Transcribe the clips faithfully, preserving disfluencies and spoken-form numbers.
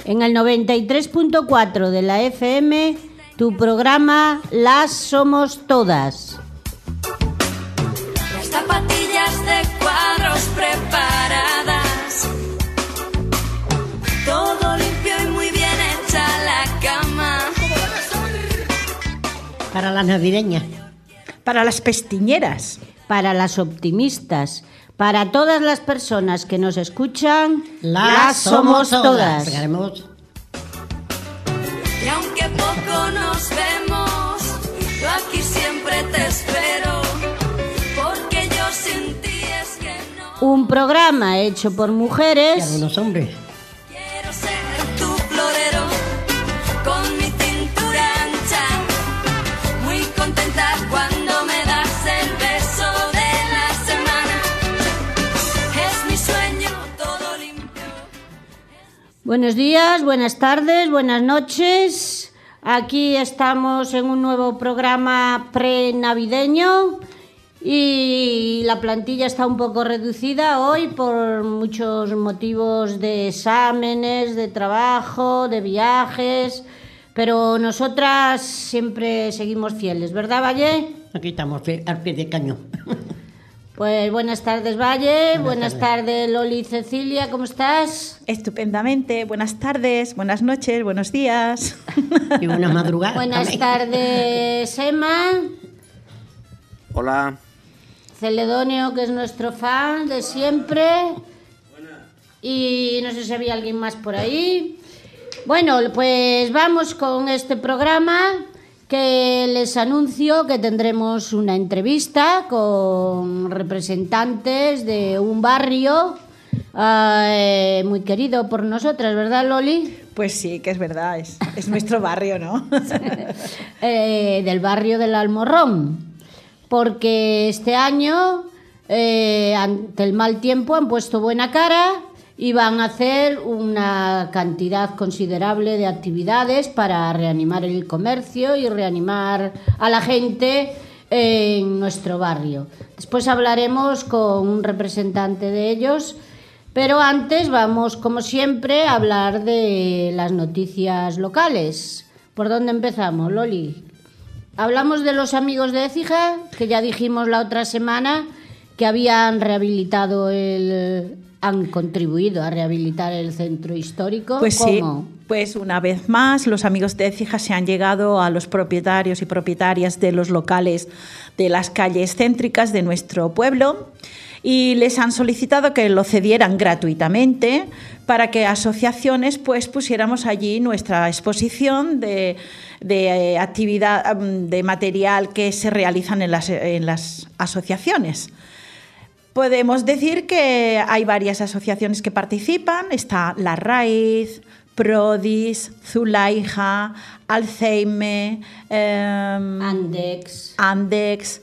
en el noventa y tres punto cuatro de la F M, tu programa Las Somos Todas. Las zapatillas de cuadros preparadas, todo limpio y muy bien hecha la cama. Para las navideñas, para las pestiñeras, para las optimistas, para todas las personas que nos escuchan, las, las somos todas. todas. Y aunque poco nos vemos, yo aquí siempre te espero, porque yo sin ti es que no. Un programa hecho por mujeres y algunos hombres. Quiero ser tu florero, con mi cintura ancha, muy contenta cuando me das el beso de la semana. Es mi sueño todo limpio. Buenos días, buenas tardes, buenas noches. Aquí estamos en un nuevo programa pre-navideño y la plantilla está un poco reducida hoy por muchos motivos de exámenes, de trabajo, de viajes, pero nosotras siempre seguimos fieles, ¿verdad, Valle? Aquí estamos al pie de cañón. Pues buenas tardes, Valle. Buenas, buenas tardes. tardes, Loli y Cecilia. ¿Cómo estás? Estupendamente. Buenas tardes, buenas noches, buenos días. Y buenas madrugadas. Buenas también. tardes, Emma. Hola. Celedonio, que es nuestro fan de siempre. Buenas. Y no sé si había alguien más por ahí. Bueno, pues vamos con este programa, que les anuncio que tendremos una entrevista con representantes de un barrio eh, muy querido por nosotras, ¿verdad, Loli? Pues sí, que es verdad, es, es nuestro barrio, ¿no? eh, del barrio del Almorrón, porque este año, eh, ante el mal tiempo, han puesto buena cara y van a hacer una cantidad considerable de actividades para reanimar el comercio y reanimar a la gente en nuestro barrio. Después hablaremos con un representante de ellos, pero antes vamos, como siempre, a hablar de las noticias locales. ¿Por dónde empezamos, Loli? Hablamos de los amigos de Écija, que ya dijimos la otra semana que habían rehabilitado el... han contribuido a rehabilitar el centro histórico. Pues ¿Cómo? Sí, pues una vez más los amigos de Écija se han llegado a los propietarios y propietarias de los locales de las calles céntricas de nuestro pueblo y les han solicitado que lo cedieran gratuitamente para que asociaciones pues pusiéramos allí nuestra exposición de, de actividad, de material que se realizan en las, en las asociaciones. Podemos decir que hay varias asociaciones que participan. Está La Raíz, Prodis, Zulaija, Alzheimer, eh, Andex. Andex.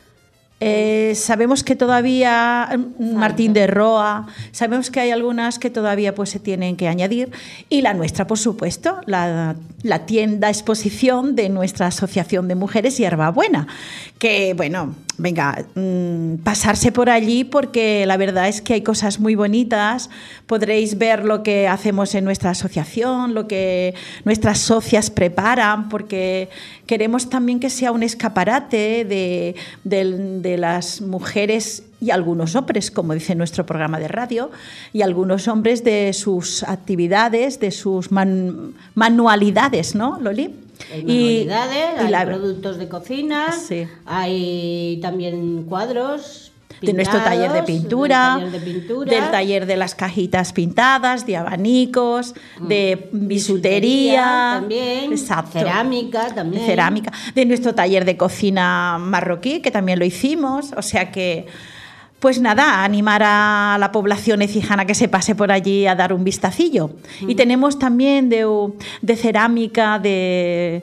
Eh, sabemos que todavía Martín de Roa, sabemos que hay algunas que todavía pues se tienen que añadir y la nuestra, por supuesto, la, la tienda exposición de nuestra Asociación de Mujeres Hierbabuena, que bueno, venga, mmm, pasarse por allí porque la verdad es que hay cosas muy bonitas, podréis ver lo que hacemos en nuestra asociación, lo que nuestras socias preparan, porque queremos también que sea un escaparate de, de, de las mujeres y algunos hombres, como dice nuestro programa de radio, y algunos hombres de sus actividades, de sus man, manualidades, ¿no, Loli? Hay manualidades, y, hay y la, productos de cocina, sí. Hay también cuadros de nuestro taller de pintura, del taller de pintura, del taller de las cajitas pintadas, de abanicos, mm. de bisutería, bisutería también, exacto, cerámica también, de cerámica, de nuestro taller de cocina marroquí, que también lo hicimos, o sea que pues nada, animar a la población ecijana que se pase por allí a dar un vistacillo. Mm. Y tenemos también de, de cerámica, de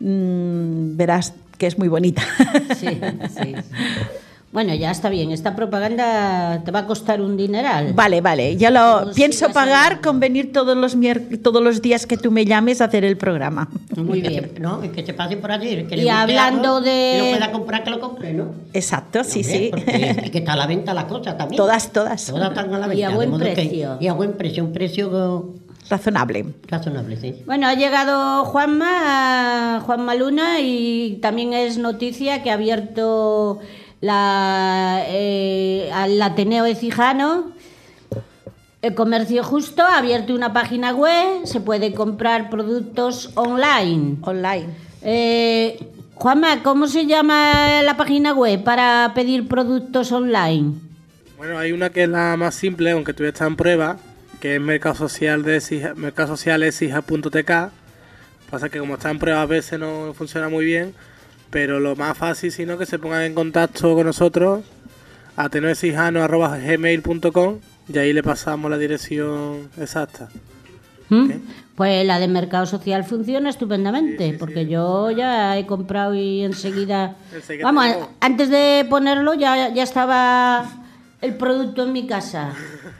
mmm, verás que es muy bonita. Sí, sí, sí. Bueno, ya está bien. Esta propaganda te va a costar un dineral. Vale, vale. Ya lo pues pienso pagar con venir todos los mier- todos los días que tú me llames a hacer el programa. Muy bien. Que, no, que se pase por allí. Que y hablando de... Que lo pueda comprar, que lo compre, ¿no? Exacto, sí, no, sí. Porque que está a la venta la cosa también. Todas, todas. Todas están a la venta. Y a buen precio. Que, y a buen precio. Un precio razonable. Razonable, sí. Bueno, ha llegado Juanma, Juanma Luna, y también es noticia que ha abierto la, eh, al Ateneo Écijano, el Comercio Justo, ha abierto una página web, se puede comprar productos online. Online. Eh, Juanma, ¿cómo se llama la página web para pedir productos online? Bueno, hay una que es la más simple, aunque todavía está en prueba, que es Mercado Social de Écija, mercado social écija punto t k. Pasa que como está en prueba a veces no funciona muy bien, pero lo más fácil, sino que se pongan en contacto con nosotros a ateneoexijano arroba gmail punto com y ahí le pasamos la dirección exacta. ¿Mm? ¿Okay? Pues la de Mercado Social funciona estupendamente, Sí, sí, porque sí. yo ya he comprado y enseguida... Enseguida Vamos, te llegó. antes de ponerlo ya, ya estaba el producto en mi casa.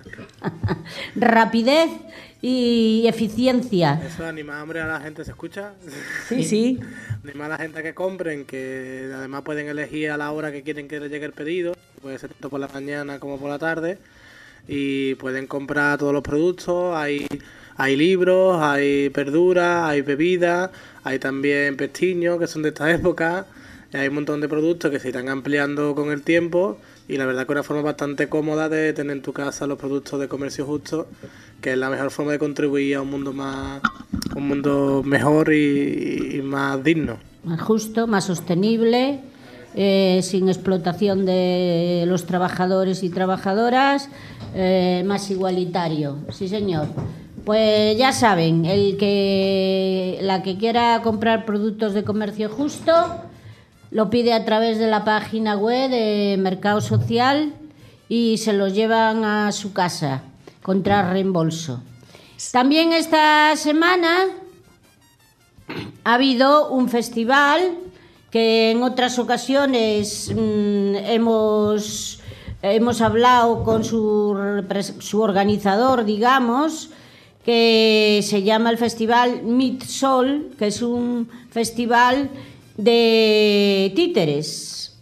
Rapidez y eficiencia. Eso anima hambre a la gente, ¿se escucha? Sí, sí. Anima a la gente a que compren, que además pueden elegir a la hora que quieren que les llegue el pedido, puede ser tanto por la mañana como por la tarde, y pueden comprar todos los productos. Hay, hay libros, hay verduras, hay bebidas, hay también pestiños que son de esta época, y hay un montón de productos que se irán ampliando con el tiempo, y la verdad que es una forma bastante cómoda de tener en tu casa los productos de Comercio Justo, que es la mejor forma de contribuir a un mundo más, un mundo mejor y, y más digno. Más justo, más sostenible, eh, sin explotación de los trabajadores y trabajadoras, eh, más igualitario. Sí, señor. Pues ya saben, el que la que quiera comprar productos de Comercio Justo lo pide a través de la página web de Mercado Social y se los llevan a su casa contra reembolso. También esta semana ha habido un festival que en otras ocasiones mmm, hemos, hemos hablado con su, su organizador, digamos, que se llama el Festival Midsol, que es un festival de títeres,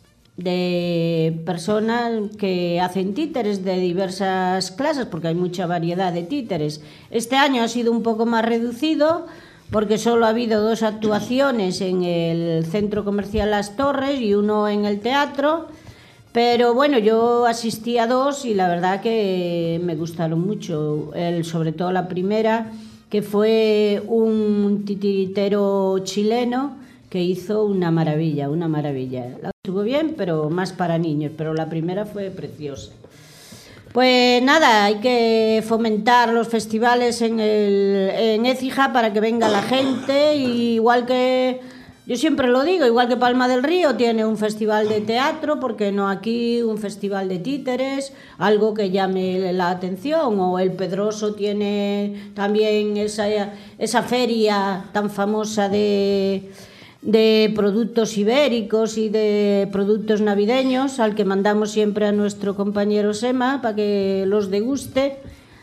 de personas que hacen títeres de diversas clases, porque hay mucha variedad de títeres. Este año ha sido un poco más reducido porque solo ha habido dos actuaciones en el Centro Comercial Las Torres y uno en el teatro, pero bueno, yo asistí a dos y la verdad que me gustaron mucho, el, sobre todo la primera, que fue un titiritero chileno que hizo una maravilla, una maravilla. La estuvo bien, pero más para niños, pero la primera fue preciosa. Pues nada, hay que fomentar los festivales en, el, en Écija para que venga la gente, y igual que, yo siempre lo digo, igual que Palma del Río tiene un festival de teatro, ¿por qué no aquí un festival de títeres? Algo que llame la atención, o El Pedroso tiene también esa, esa feria tan famosa de... de productos ibéricos y de productos navideños, al que mandamos siempre a nuestro compañero Sema para que los deguste,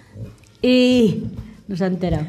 y nos ha enterado.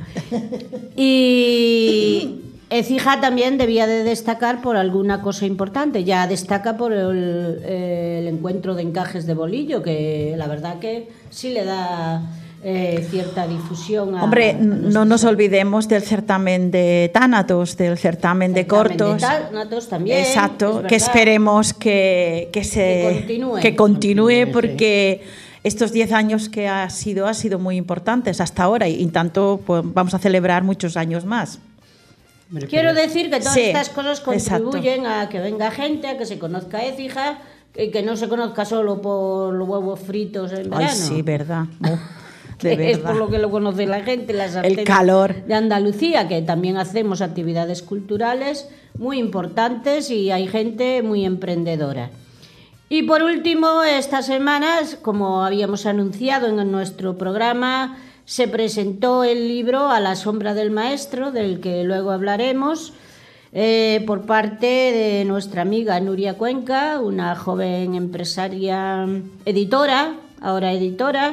Y Écija también debía de destacar por alguna cosa importante, ya destaca por el, el encuentro de encajes de bolillo, que la verdad que sí le da Eh, cierta difusión a, Hombre, a no nos olvidemos del certamen de Tánatos, del certamen de cortos. de Tánatos también. Exacto, es que verdad. esperemos que, que, se, Que continúe. que continúe, Sí. porque estos diez años que ha sido, ha sido muy importantes hasta ahora, y, y tanto pues, vamos a celebrar muchos años más. Quiero decir que todas Sí, estas cosas contribuyen a que venga gente, a que se conozca Écija, y que no se conozca solo por los huevos fritos en verano. Ay, sí, verdad. Oh. Que De es verdad. por lo que lo conoce la gente, las El artes calor. de Andalucía, que también hacemos actividades culturales muy importantes y hay gente muy emprendedora. Y por último, estas semanas, como habíamos anunciado en nuestro programa, se presentó el libro A la sombra del maestro, del que luego hablaremos, eh, por parte de nuestra amiga Nuria Cuenca, una joven empresaria editora, ahora editora,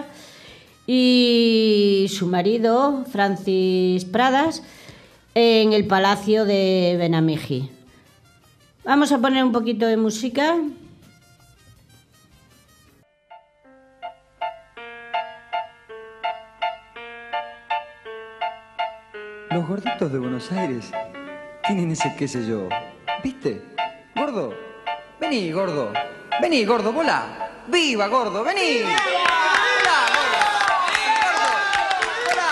y su marido, Francis Pradas, en el Palacio de Benamiji. Vamos a poner un poquito de música. Los gorditos de Buenos Aires tienen ese qué sé yo. ¿Viste? Gordo, vení, gordo. Vení, gordo, volá. ¡Viva, gordo! ¡Vení! ¡Volá, gordo! ¡Gordo! ¡Volá,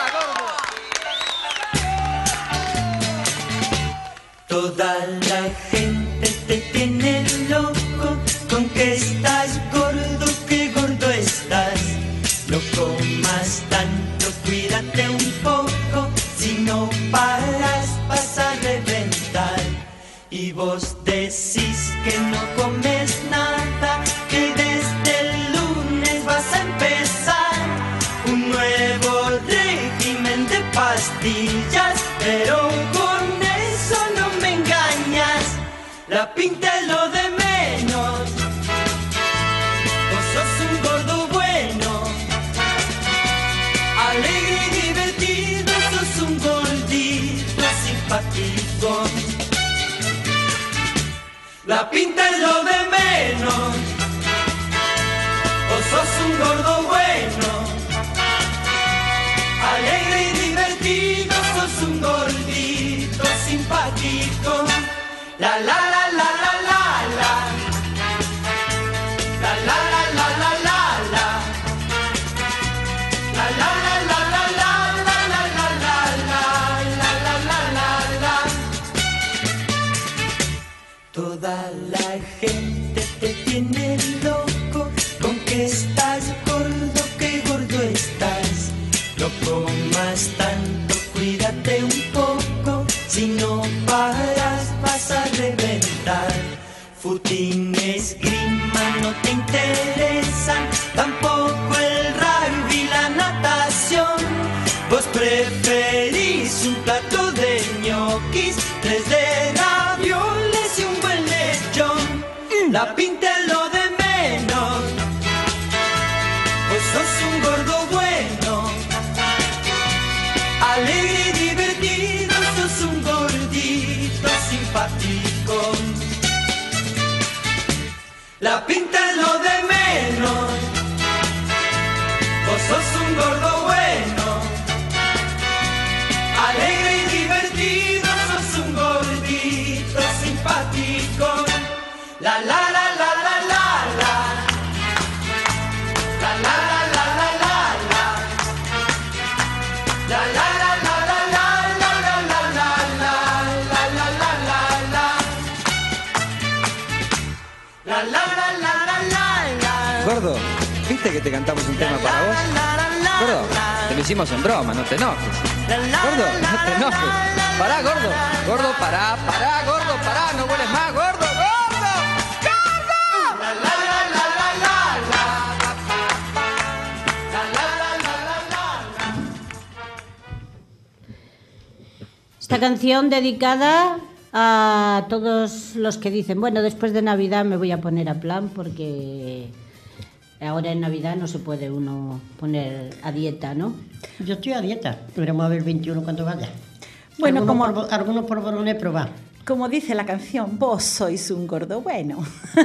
gordo! Toda la gente te tiene loco con que estás gordo, que gordo estás. No comas tanto, cuídate un poco, si no paras vas a reventar. Y vos decís que no comes nada, que desde el lunes vas a empezar un nuevo régimen de pastillas, pero con eso no me engañas, la pinta es lo de menos. Vos sos un gordo bueno, alegre y divertido, sos un gordito simpático. La pinta es lo de menos. Vos sos un gordo bueno, alegre y divertido, sos un gordito simpático. La la la la la la la. La la la la la la la. La la la la la la la la la la la la la la. Toda la gente te tiene loco con que estás gordo, que gordo estás. No comas tanto, cuídate un poco, si no paras vas a reventar. Footing, esgrima no te interesan, tampoco el rugby y la natación. Vos preferís un plato de ñoquis, tres de ravioles y un buen lechón. La pinta es lo de menos. Vos sos un gordo bueno, alegre y divertido, sos un gordito simpático. La pinta es lo de menos. Vos sos un gordo bueno, alegre y divertido, sos un gordito simpático. La la la la la la la. La la la la la la la. La la la la la la la la la la la la la la. La la la la la la la. Gordo, ¿viste que te cantamos un tema para vos? Gordo, te lo hicimos en broma, no te enojes. Gordo, no te enojes. Pará, gordo. Gordo, pará, pará, gordo, pará, no vueles más, gordo, gordo. ¡Gordo! La la la la la la la. La la la la la la la. Esta canción dedicada a todos los que dicen, bueno, después de Navidad me voy a poner a plan porque ahora en Navidad no se puede uno poner a dieta, ¿no? Yo estoy a dieta. Veremos a ver el veintiuno cuando vaya. Bueno, algunos como- por, algunos por bolones probar. Como dice la canción, vos sois un gordo bueno.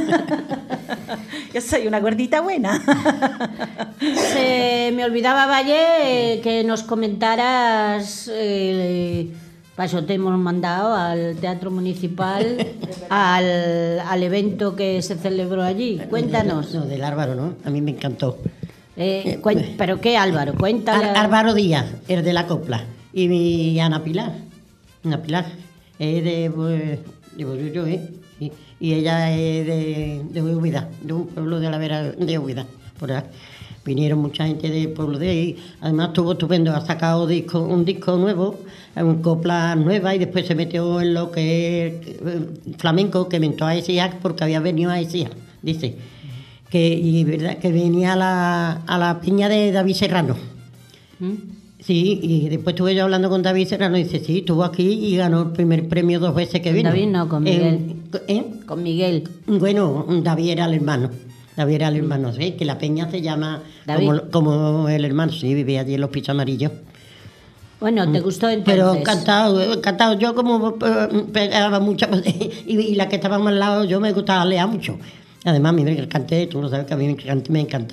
Yo soy una gordita buena. Se me olvidaba, Valle, eh, que nos comentaras, eh, para eso te hemos mandado al Teatro Municipal, al, al evento que se celebró allí. Cuéntanos. No, del Álvaro, ¿no? A mí me encantó. Eh, cuen- ¿Pero qué, Álvaro? Cuéntale. Al- Álvaro Díaz, el de la copla. Y mi Ana Pilar. Ana Pilar. Es de, pues, de Bollullo, ¿eh? Y, y ella es de, de Úbeda, de un pueblo de la vera de Úbeda, por ahí. Vinieron mucha gente del pueblo de ahí. Además estuvo estupendo, ha sacado disco, un disco nuevo, un copla nueva, y después se metió en lo que es eh, flamenco, que inventó a Esiac porque había venido a Esiac, dice. Que, y verdad que venía a la, a la piña de David Serrano. ¿Mm? Sí, y después estuve yo hablando con David Serrano y dice, sí, estuvo aquí y ganó el primer premio dos veces que Con vino. David no, con Miguel. Eh, ¿eh? Con Miguel. Bueno, David era el hermano. David era el hermano, sí, que la peña se llama David. como, como el hermano, sí, vivía allí en los pisos amarillos. Bueno, ¿te gustó entonces? Pero encantado, encantado. Yo como eh, pegaba mucho y, y la que estaba al lado, yo me gustaba leer mucho. Además, a mí me canté, tú lo sabes que a mí me, can- me encanta.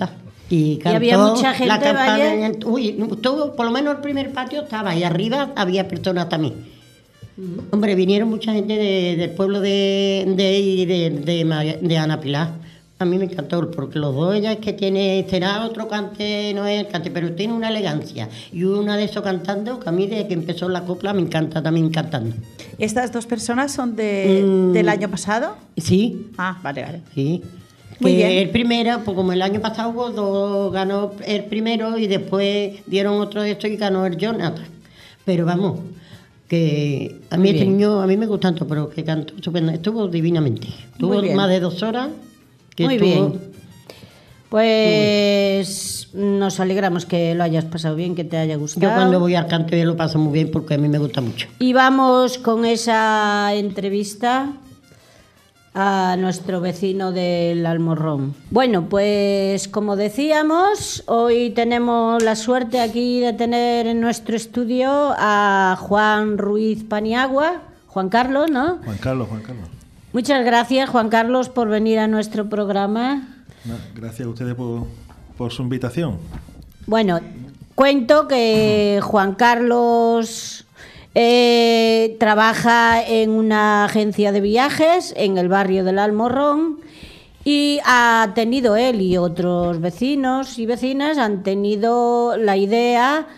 Y, cantó había mucha gente, la campana. vaya. Uy, todo, por lo menos el primer patio estaba, y arriba había personas también. Uh-huh. Hombre, vinieron mucha gente de, del pueblo de, de, de, de, de, de Ana Pilar. A mí me encantó, porque los dos, ella es que tiene, será otro cante, no es el cante, pero tiene una elegancia. Y una de esos cantando, que a mí desde que empezó la copla me encanta también cantando. ¿Estas dos personas son de, mm, del año pasado? Sí. Ah, vale, vale. Sí. Muy que bien. El primero, pues como el año pasado hubo dos, ganó el primero y después dieron otro de estos y ganó el Jonathan. Pero vamos, que a mí Muy este bien. niño, a mí me gustó tanto, pero que cantó estupendo, estuvo divinamente. Estuvo bien. más de dos horas. Que Muy estuvo, bien. Pues nos alegramos que lo hayas pasado bien, que te haya gustado. Yo cuando voy al canto yo lo paso muy bien porque a mí me gusta mucho. Y vamos con esa entrevista a nuestro vecino del Almorrón. Bueno, pues como decíamos, hoy tenemos la suerte aquí de tener en nuestro estudio a Juan Ruiz Paniagua, Juan Carlos, ¿no? Juan Carlos, Juan Carlos. Muchas gracias, Juan Carlos, por venir a nuestro programa. No, gracias a ustedes por, por su invitación. Bueno, cuento que Juan Carlos eh, trabaja en una agencia de viajes en el barrio del Almorrón y ha tenido él y otros vecinos y vecinas han tenido la idea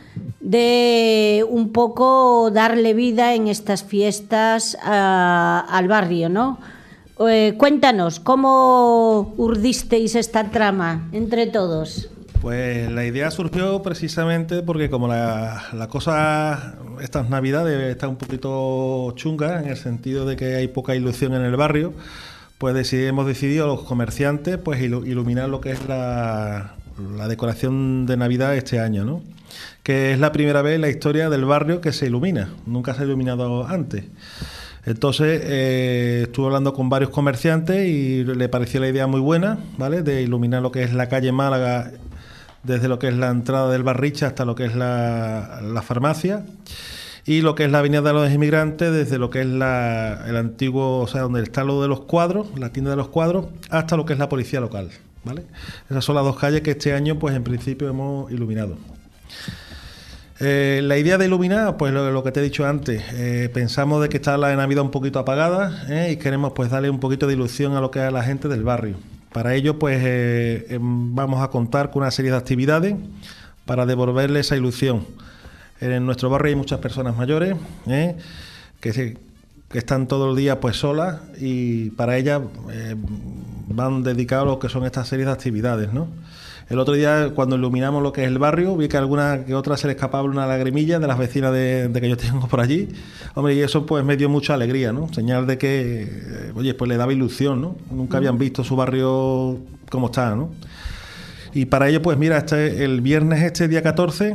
de un poco darle vida en estas fiestas a, al barrio, ¿no? Eh, cuéntanos, ¿cómo urdisteis esta trama entre todos? Pues la idea surgió precisamente porque como la, la cosa, estas navidades está un poquito chunga en el sentido de que hay poca ilusión en el barrio, pues decidí, hemos decidido los comerciantes pues ilu- iluminar lo que es la, la decoración de Navidad este año, ¿no? Que es la primera vez en la historia del barrio que se ilumina, nunca se ha iluminado antes. Entonces eh, estuve hablando con varios comerciantes y le pareció la idea muy buena, ¿vale? De iluminar lo que es la calle Málaga, desde lo que es la entrada del Barricha hasta lo que es la, la farmacia, y lo que es la avenida de los Inmigrantes, desde lo que es la, el antiguo, o sea, donde está lo de los cuadros, la tienda de los cuadros, hasta lo que es la policía local, ¿vale? Esas son las dos calles que este año, pues en principio hemos iluminado. Eh, la idea de iluminar, pues lo, lo que te he dicho antes, eh, pensamos de que está la Navidad un poquito apagada eh, y queremos pues darle un poquito de ilusión a lo que es a la gente del barrio. Para ello, pues eh, eh, vamos a contar con una serie de actividades para devolverle esa ilusión. En nuestro barrio hay muchas personas mayores eh, que, se, que están todo el día pues solas y para ellas eh, van dedicados a lo que son estas series de actividades, ¿no? El otro día, cuando iluminamos lo que es el barrio, vi que alguna que otra se le escapaba una lagrimilla de las vecinas de, de que yo tengo por allí. Hombre, y eso pues me dio mucha alegría, ¿no? Señal de que, eh, oye, pues le daba ilusión, ¿no? Nunca habían visto su barrio como está, ¿no? Y para ello, pues mira, este, el viernes este, día catorce,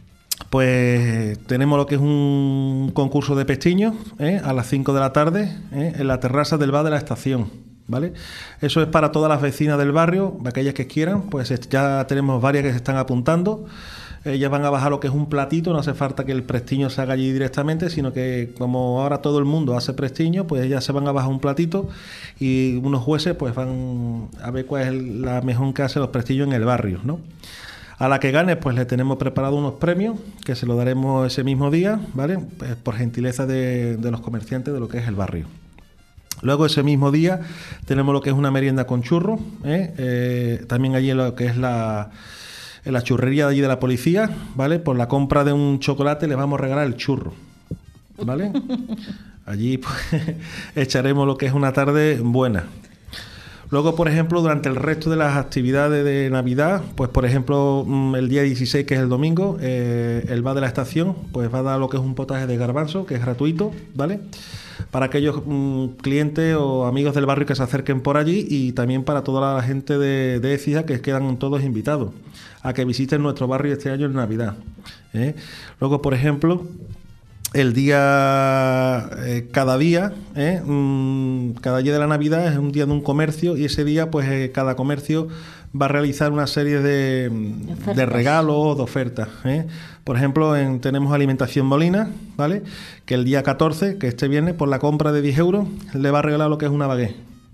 pues tenemos lo que es un concurso de pestiños, ¿eh? A las cinco de la tarde, ¿eh? En la terraza del bar de la estación. ¿Vale? Eso es para todas las vecinas del barrio, aquellas que quieran, pues ya tenemos varias que se están apuntando. Ellas van a bajar lo que es un platito, no hace falta que el prestiño se haga allí directamente, sino que como ahora todo el mundo hace prestiño, pues ellas se van a bajar un platito y unos jueces pues van a ver cuál es la mejor que hace los prestiños en el barrio, ¿no? A la que gane, pues le tenemos preparado unos premios que se lo daremos ese mismo día, ¿vale? Pues por gentileza de, de los comerciantes de lo que es el barrio. Luego ese mismo día tenemos lo que es una merienda con churros, ¿eh? Eh, también allí en lo que es la, en la churrería de allí de la policía, ¿vale? Por la compra de un chocolate les vamos a regalar el churro, ¿vale? Allí pues, echaremos lo que es una tarde buena. Luego, por ejemplo, durante el resto de las actividades de Navidad, pues por ejemplo, el día dieciséis, que es el domingo, eh, el bar de la estación, pues va a dar lo que es un potaje de garbanzo, que es gratuito, ¿vale? Para aquellos mm, clientes o amigos del barrio que se acerquen por allí y también para toda la gente de, de Écija, que quedan todos invitados a que visiten nuestro barrio este año en Navidad, ¿eh? Luego, por ejemplo, el día, eh, cada día, eh, mmm, cada día de la Navidad es un día de un comercio y ese día pues eh, cada comercio va a realizar una serie de, de regalos, de ofertas, ¿eh? Por ejemplo, en, tenemos Alimentación Molina, ¿vale? Que el día catorce, que este viernes, por la compra de diez euros, le va a regalar lo que es una baguette,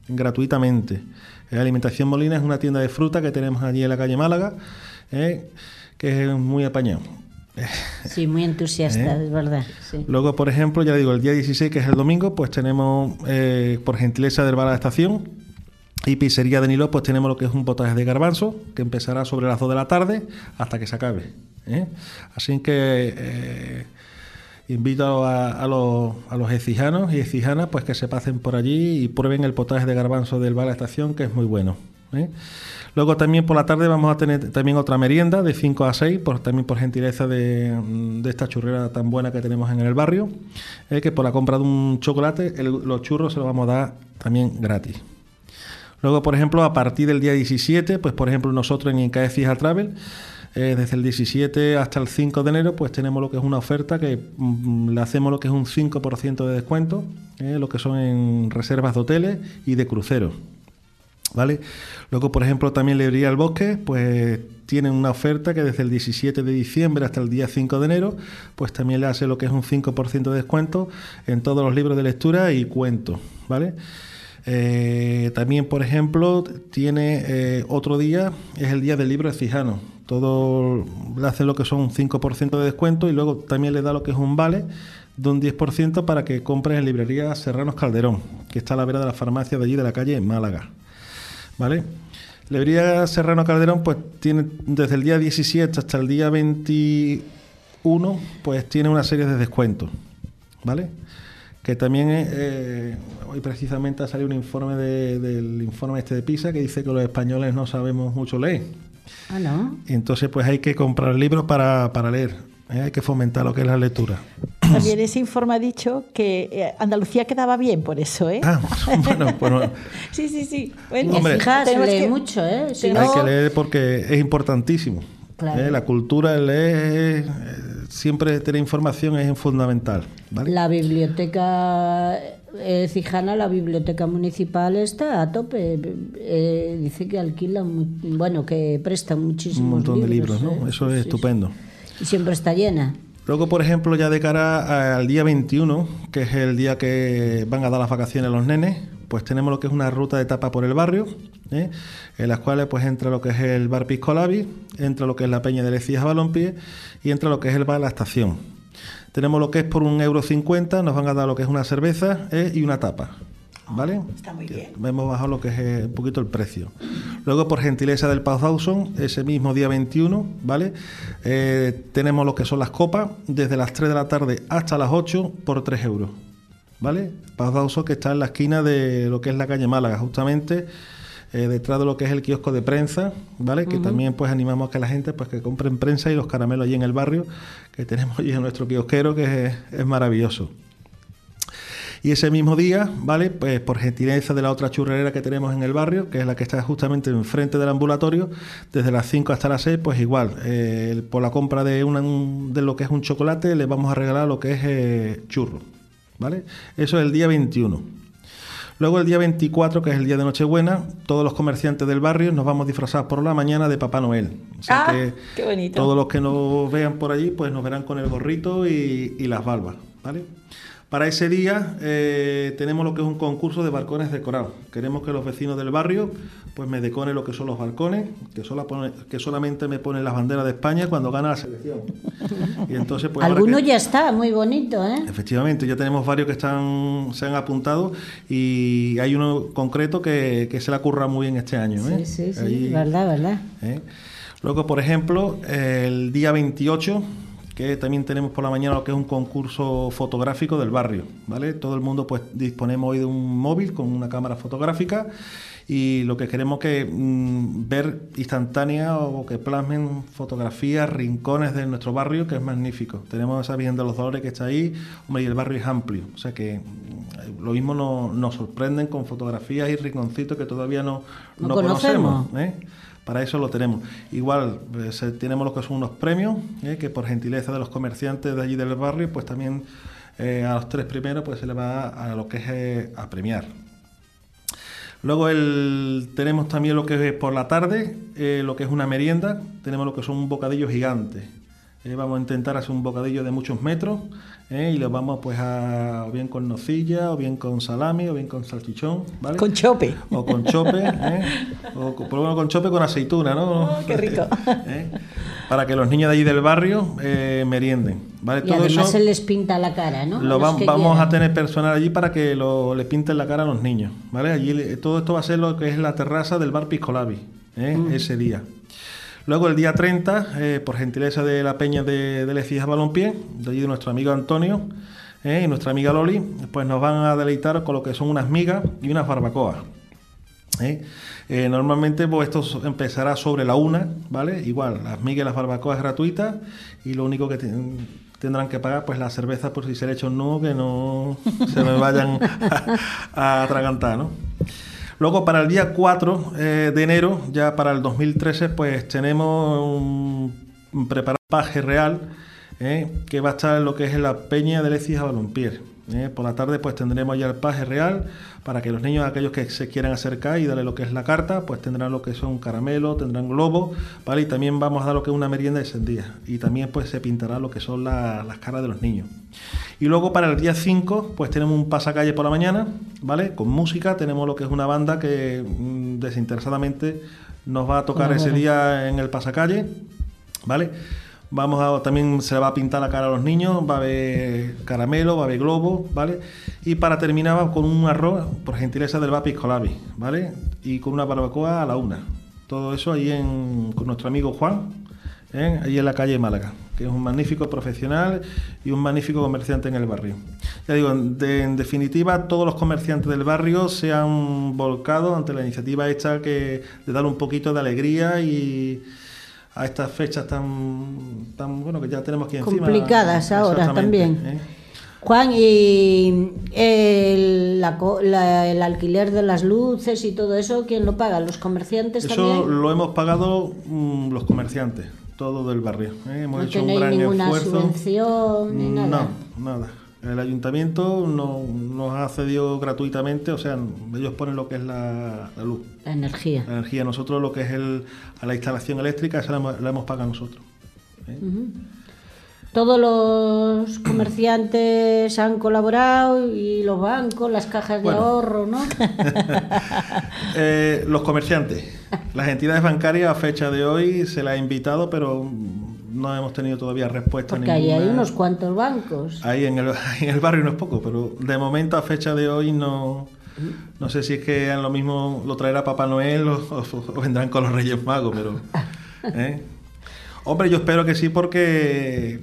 gratuitamente. Eh, Alimentación Molina es una tienda de fruta que tenemos allí en la calle Málaga, eh, que es muy apañado. Sí, muy entusiasta, ¿Eh? es verdad. Sí. Luego, por ejemplo, ya digo, el día dieciséis, que es el domingo, pues tenemos, eh, por gentileza del bar a la estación y pizzería de Niló, pues tenemos lo que es un potaje de garbanzo, que empezará sobre las dos de la tarde hasta que se acabe. ¿eh? Así que eh, invito a, a, los, a los ecijanos y ecijanas pues que se pasen por allí y prueben el potaje de garbanzo del bar a la estación, que es muy bueno. ¿eh? Luego también por la tarde vamos a tener también otra merienda de cinco a seis, por, también por gentileza de, de esta churrera tan buena que tenemos en el barrio, eh, que por la compra de un chocolate el, los churros se los vamos a dar también gratis. Luego, por ejemplo, a partir del día diecisiete, pues por ejemplo nosotros en Incae Fija Travel, eh, desde el diecisiete hasta el cinco de enero, pues tenemos lo que es una oferta que mm, le hacemos lo que es un cinco por ciento de descuento, eh, lo que son en reservas de hoteles y de cruceros. ¿Vale? Luego, por ejemplo, también Librería El Bosque, pues tienen una oferta que desde el diecisiete de diciembre hasta el día cinco de enero, pues también le hace lo que es un cinco por ciento de descuento en todos los libros de lectura y cuentos, ¿vale? Eh, también, por ejemplo, tiene eh, otro día, es el día del libro ecijano. Todo le hace lo que son un cinco por ciento de descuento y luego también le da lo que es un vale de un diez por ciento para que compres en librería Serranos Calderón, que está a la vera de la farmacia de allí de la calle Málaga. ¿Vale? Librería Serrano Calderón, pues tiene desde el día diecisiete hasta el día veintiuno, pues tiene una serie de descuentos, ¿vale? Que también eh, hoy precisamente ha salido un informe de, del informe este de PISA que dice que los españoles no sabemos mucho leer. Ah, ¿no? Y entonces pues hay que comprar libros para, para leer, ¿eh? Hay que fomentar lo que es la lectura. También ese informe ha dicho que eh, Andalucía quedaba bien por eso, ¿eh? Ah, bueno, bueno. Sí, sí, sí. Bueno, Hombre, Hijas, tenemos lee que- mucho, ¿eh? Si Hay no- que leer porque es importantísimo. Claro. ¿eh? La cultura, el leer, eh, siempre tener información es fundamental, ¿vale? La biblioteca eh, cijana, la biblioteca municipal está a tope. Eh, dice que alquilan, mu- bueno, que prestan muchísimos Un montón de libros, libros, ¿no? ¿eh? Eso Sí, es sí, estupendo. sí. Y siempre está llena. Luego, por ejemplo, ya de cara al día veintiuno, que es el día que van a dar las vacaciones a los nenes, pues tenemos lo que es una ruta de etapa por el barrio, ¿eh? En las cuales pues entra lo que es el bar Piscolabi, entra lo que es la Peña de Lecijas Balompié y entra lo que es el bar La Estación. Tenemos lo que es por un euro cincuenta, nos van a dar lo que es una cerveza, ¿eh? Y una tapa, ¿vale? Está muy bien. Hemos bajado lo que es eh, un poquito el precio. Luego, por gentileza del Paz Dawson, ese mismo día veintiuno, ¿vale? Eh, tenemos lo que son las copas, desde las tres de la tarde hasta las ocho por tres euros, ¿vale? Paz Dawson, que está en la esquina de lo que es la calle Málaga, justamente eh, detrás de lo que es el kiosco de prensa, ¿vale? Que también pues animamos a que la gente pues que compren prensa y los caramelos allí en el barrio, que tenemos allí en nuestro kiosquero, que es, es maravilloso. Y ese mismo día, ¿vale? Pues por gentileza de la otra churrera que tenemos en el barrio, que es la que está justamente enfrente del ambulatorio, desde las cinco hasta las seis, pues igual, eh, por la compra de, una, un, de lo que es un chocolate, les vamos a regalar lo que es eh, churro, ¿vale? Eso es el día veintiuno. Luego el día veinticuatro, que es el día de Nochebuena, todos los comerciantes del barrio nos vamos disfrazados por la mañana de Papá Noel. O sea Ah, que qué bonito. todos los que nos vean por allí, pues nos verán con el gorrito y, y las barbas, ¿vale? Para ese día eh, tenemos lo que es un concurso de balcones decorados. Queremos que los vecinos del barrio pues me decoren lo que son los balcones, que, sola pone- que solamente me ponen las banderas de España cuando gana la selección. Y entonces, pues, ahora Alguno que- ya está, muy bonito, ¿eh? Efectivamente, ya tenemos varios que están se han apuntado y hay uno concreto que, que se le ha currado muy bien este año. ¿eh? Sí, sí, sí, Ahí, verdad, verdad. ¿eh? Luego, por ejemplo, el día veintiocho, que también tenemos por la mañana lo que es un concurso fotográfico del barrio, ¿vale? Todo el mundo pues disponemos hoy de un móvil con una cámara fotográfica y lo que queremos que mm, ver instantánea o que plasmen fotografías, rincones de nuestro barrio, que es magnífico. Tenemos esa Virgen de los Dolores que está ahí, hombre, y el barrio es amplio, o sea que mm, lo mismo nos, nos sorprenden con fotografías y rinconcitos que todavía no, No no conocemos. conocemos, ¿eh? Para eso lo tenemos. Igual eh, se- tenemos lo que son unos premios, eh, que por gentileza de los comerciantes de allí del barrio, pues también eh, a los tres primeros pues se les va a, a lo que es eh, a premiar. Luego el, tenemos también lo que es por la tarde, eh, lo que es una merienda, tenemos lo que son un bocadillo gigante, Eh, vamos a intentar hacer un bocadillo de muchos metros eh, y lo vamos pues a o bien con nocilla, o bien con salami, o bien con salchichón, ¿vale? Con chope. O con chope, ¿eh? o con, por lo menos con chope con aceituna, ¿no? Oh, qué rico. ¿Eh? Para que los niños de allí del barrio eh, merienden, ¿vale? Y Todo además eso se les pinta la cara, ¿no? lo Los va- que vamos quieran. a tener personal allí para que lo, le pinten la cara a los niños, ¿vale? Allí le- todo esto va a ser lo que es la terraza del bar Piscolabi, ¿eh? Mm. Ese día. Luego el día treinta, eh, por gentileza de la peña de, de Lecija Balompié, de allí de nuestro amigo Antonio eh, y nuestra amiga Loli, pues nos van a deleitar con lo que son unas migas y unas barbacoas. ¿eh? Eh, normalmente pues esto so- empezará sobre la una, ¿vale? Igual, las migas y las barbacoas gratuitas y lo único que ten- tendrán que pagar pues la cerveza por si se le echa un nudo que no se me vayan a, a atragantar, ¿no? Luego para el día cuatro eh, de enero, ya para el dos mil trece, pues tenemos un, un preparado paje real eh, que va a estar en lo que es en la Peña de Lecija Balompié. Eh. Por la tarde pues tendremos ya el paje real para que los niños, aquellos que se quieran acercar y darle lo que es la carta, pues tendrán lo que son caramelo, tendrán globos, ¿vale? Y también vamos a dar lo que es una merienda encendida. Y también pues se pintará lo que son la- las caras de los niños. Y luego para el día cinco, pues tenemos un pasacalle por la mañana, ¿vale? Con música, tenemos lo que es una banda que mm, desinteresadamente nos va a tocar ese día en el pasacalle, ¿vale? Vamos a, también se le va a pintar la cara a los niños, va a haber caramelo, va a haber globo, ¿vale? Y para terminar va con un arroz, por gentileza del bar Piscolabi, ¿vale? Y con una barbacoa a la una. Todo eso ahí en, con nuestro amigo Juan, ¿eh? Ahí en la calle Málaga, que es un magnífico profesional y un magnífico comerciante en el barrio. Ya digo, de- en definitiva, todos los comerciantes del barrio se han volcado ante la iniciativa esta que, de dar un poquito de alegría y a estas fechas tan, tan bueno que ya tenemos aquí encima. Complicadas ahora Exactamente, también. ¿eh? Juan, y el, la co- la- el alquiler de las luces y todo eso, ¿quién lo paga? ¿Los comerciantes Eso también? lo hemos pagado mm, los comerciantes, todo del barrio. ¿eh? Hemos No hecho un tenéis gran ninguna esfuerzo. subvención ni nada. No, nada. El ayuntamiento no, nos ha cedido gratuitamente, o sea, ellos ponen lo que es la, la luz, La energía. la energía. Nosotros lo que es el, a la instalación eléctrica, esa la, hemos- la hemos pagado nosotros. ¿eh? Todos los comerciantes han colaborado y los bancos, las cajas de Bueno. ahorro, ¿no? Eh, los comerciantes, las entidades bancarias a fecha de hoy se las ha invitado, pero no hemos tenido todavía respuesta Porque ahí ninguna. hay unos cuantos bancos. Ahí en el, ahí en el barrio no es poco, pero de momento a fecha de hoy no, no sé si es que lo mismo lo traerá Papá Noel o, o- o vendrán con los Reyes Magos, pero... ¿eh? Hombre, yo espero que sí porque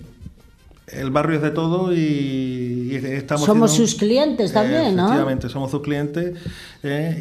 el barrio es de todo y, y estamos... Somos haciendo- sus clientes también, ¿no? Efectivamente, somos sus clientes ¿eh?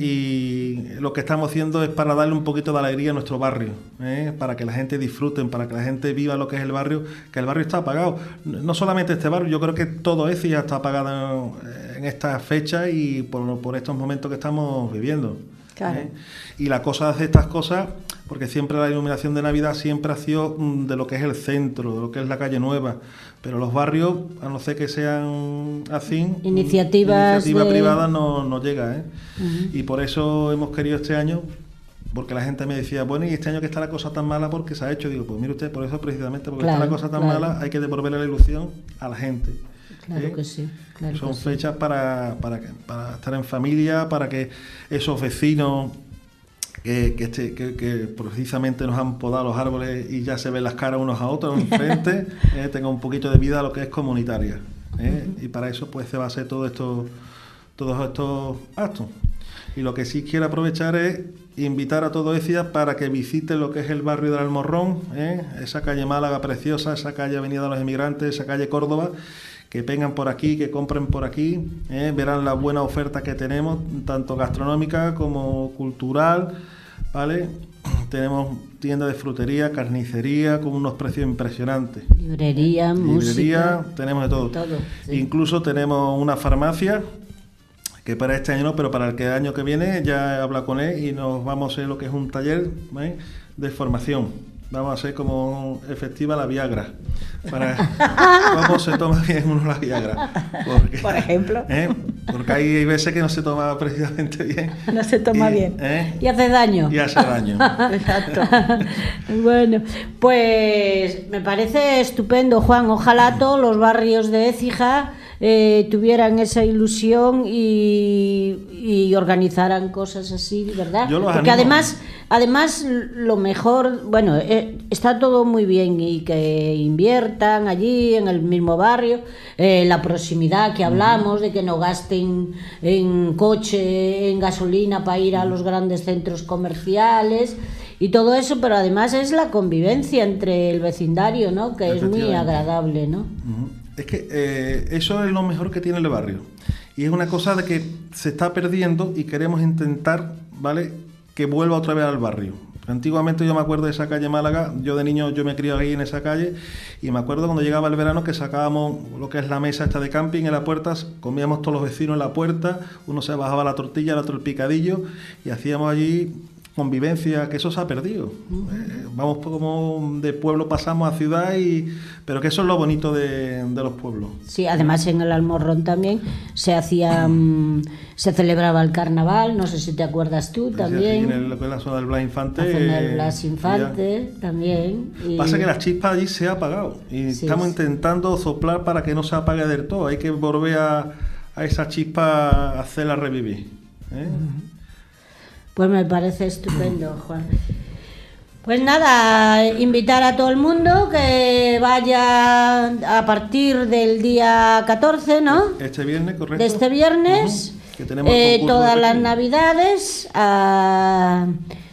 Y lo que estamos haciendo es para darle un poquito de alegría a nuestro barrio, ¿eh? Para que la gente disfruten, para que la gente viva lo que es el barrio, que el barrio está apagado. No solamente este barrio, yo creo que todo eso ya está apagado en esta fecha y por, por estos momentos que estamos viviendo. Claro. ¿eh? Y la cosa de estas cosas, porque siempre la iluminación de Navidad siempre ha sido mm, de lo que es el centro, de lo que es la calle nueva, pero los barrios, a no ser que sean así, Iniciativas iniciativa de- privada no, no llega, ¿eh? Y por eso hemos querido este año, porque la gente me decía, bueno, y este año que está la cosa tan mala, porque se ha hecho. Digo, pues mire usted, por eso precisamente, porque Claro, está la cosa tan claro. mala, hay que devolverle la ilusión a la gente. Claro ¿eh? que sí, claro Son que sí. fechas para, para, que- para estar en familia, para que esos vecinos que, que, este- que- que precisamente nos han podado los árboles y ya se ven las caras unos a otros enfrente, eh, tengan un poquito de vida a lo que es comunitaria. ¿eh? Y para eso pues se va a hacer todo esto, todos estos actos. Y lo que sí quiero aprovechar es invitar a todos ellos para que visiten lo que es el barrio del Almorrón, ¿eh? Esa calle Málaga preciosa, esa calle Avenida de los Emigrantes, esa calle Córdoba, que vengan por aquí, que compren por aquí, ¿eh? Verán la buena oferta que tenemos, tanto gastronómica como cultural, ¿vale? Tenemos tiendas de frutería, carnicería, con unos precios impresionantes. Librería, Librería, música. tenemos de todo. todo, sí. Incluso tenemos una farmacia, que para este año no, pero para el que año que viene ya he hablado con él y nos vamos a hacer lo que es un taller, ¿eh? De formación. Vamos a hacer como efectiva la Viagra. Para cómo se toma bien uno la Viagra. Porque, Por ejemplo. ¿eh? Porque hay, hay veces que no se toma precisamente bien. No se toma y, bien. ¿eh? Y hace daño. Y hace daño. Exacto. Bueno, pues me parece estupendo, Juan. Ojalá todos los barrios de Écija eh, tuvieran esa ilusión y, y organizaran cosas así, ¿verdad? Yo los Porque animo. además, además lo mejor, bueno, eh, está todo muy bien y que inviertan allí en el mismo barrio, eh, la proximidad que hablamos, de que no gasten en coche, en gasolina para ir a los grandes centros comerciales y todo eso, pero además es la convivencia entre el vecindario, ¿no? Que es muy Efectivamente. agradable, ¿no? Ujú. Es que eh, eso es lo mejor que tiene el barrio. Y es una cosa de que se está perdiendo y queremos intentar, ¿vale?, que vuelva otra vez al barrio. Antiguamente yo me acuerdo de esa calle Málaga, yo de niño yo me crié ahí en esa calle y me acuerdo cuando llegaba el verano que sacábamos lo que es la mesa esta de camping en la puerta, comíamos todos los vecinos en la puerta, uno se bajaba la tortilla, el otro el picadillo y hacíamos allí convivencia, que eso se ha perdido. Eh, vamos como de pueblo pasamos a ciudad, y pero que eso es lo bonito de, de los pueblos. Sí, además en el Almorrón también se hacía, mm, se celebraba el carnaval, no sé si te acuerdas tú también. En, el, en la zona del Blas Infante. La zona del eh, Blas Infante también. Y... Pasa que la chispa allí se ha apagado y Sí, estamos sí. intentando soplar para que no se apague del todo. Hay que volver a, a esa chispa, a hacerla revivir. ¿eh? Pues me parece estupendo, Juan. Pues nada, invitar a todo el mundo que vaya a partir del día catorce, ¿no? Este viernes, correcto. De este viernes, Ujú. Que tenemos el eh, concurso todas de las pequeño. navidades a-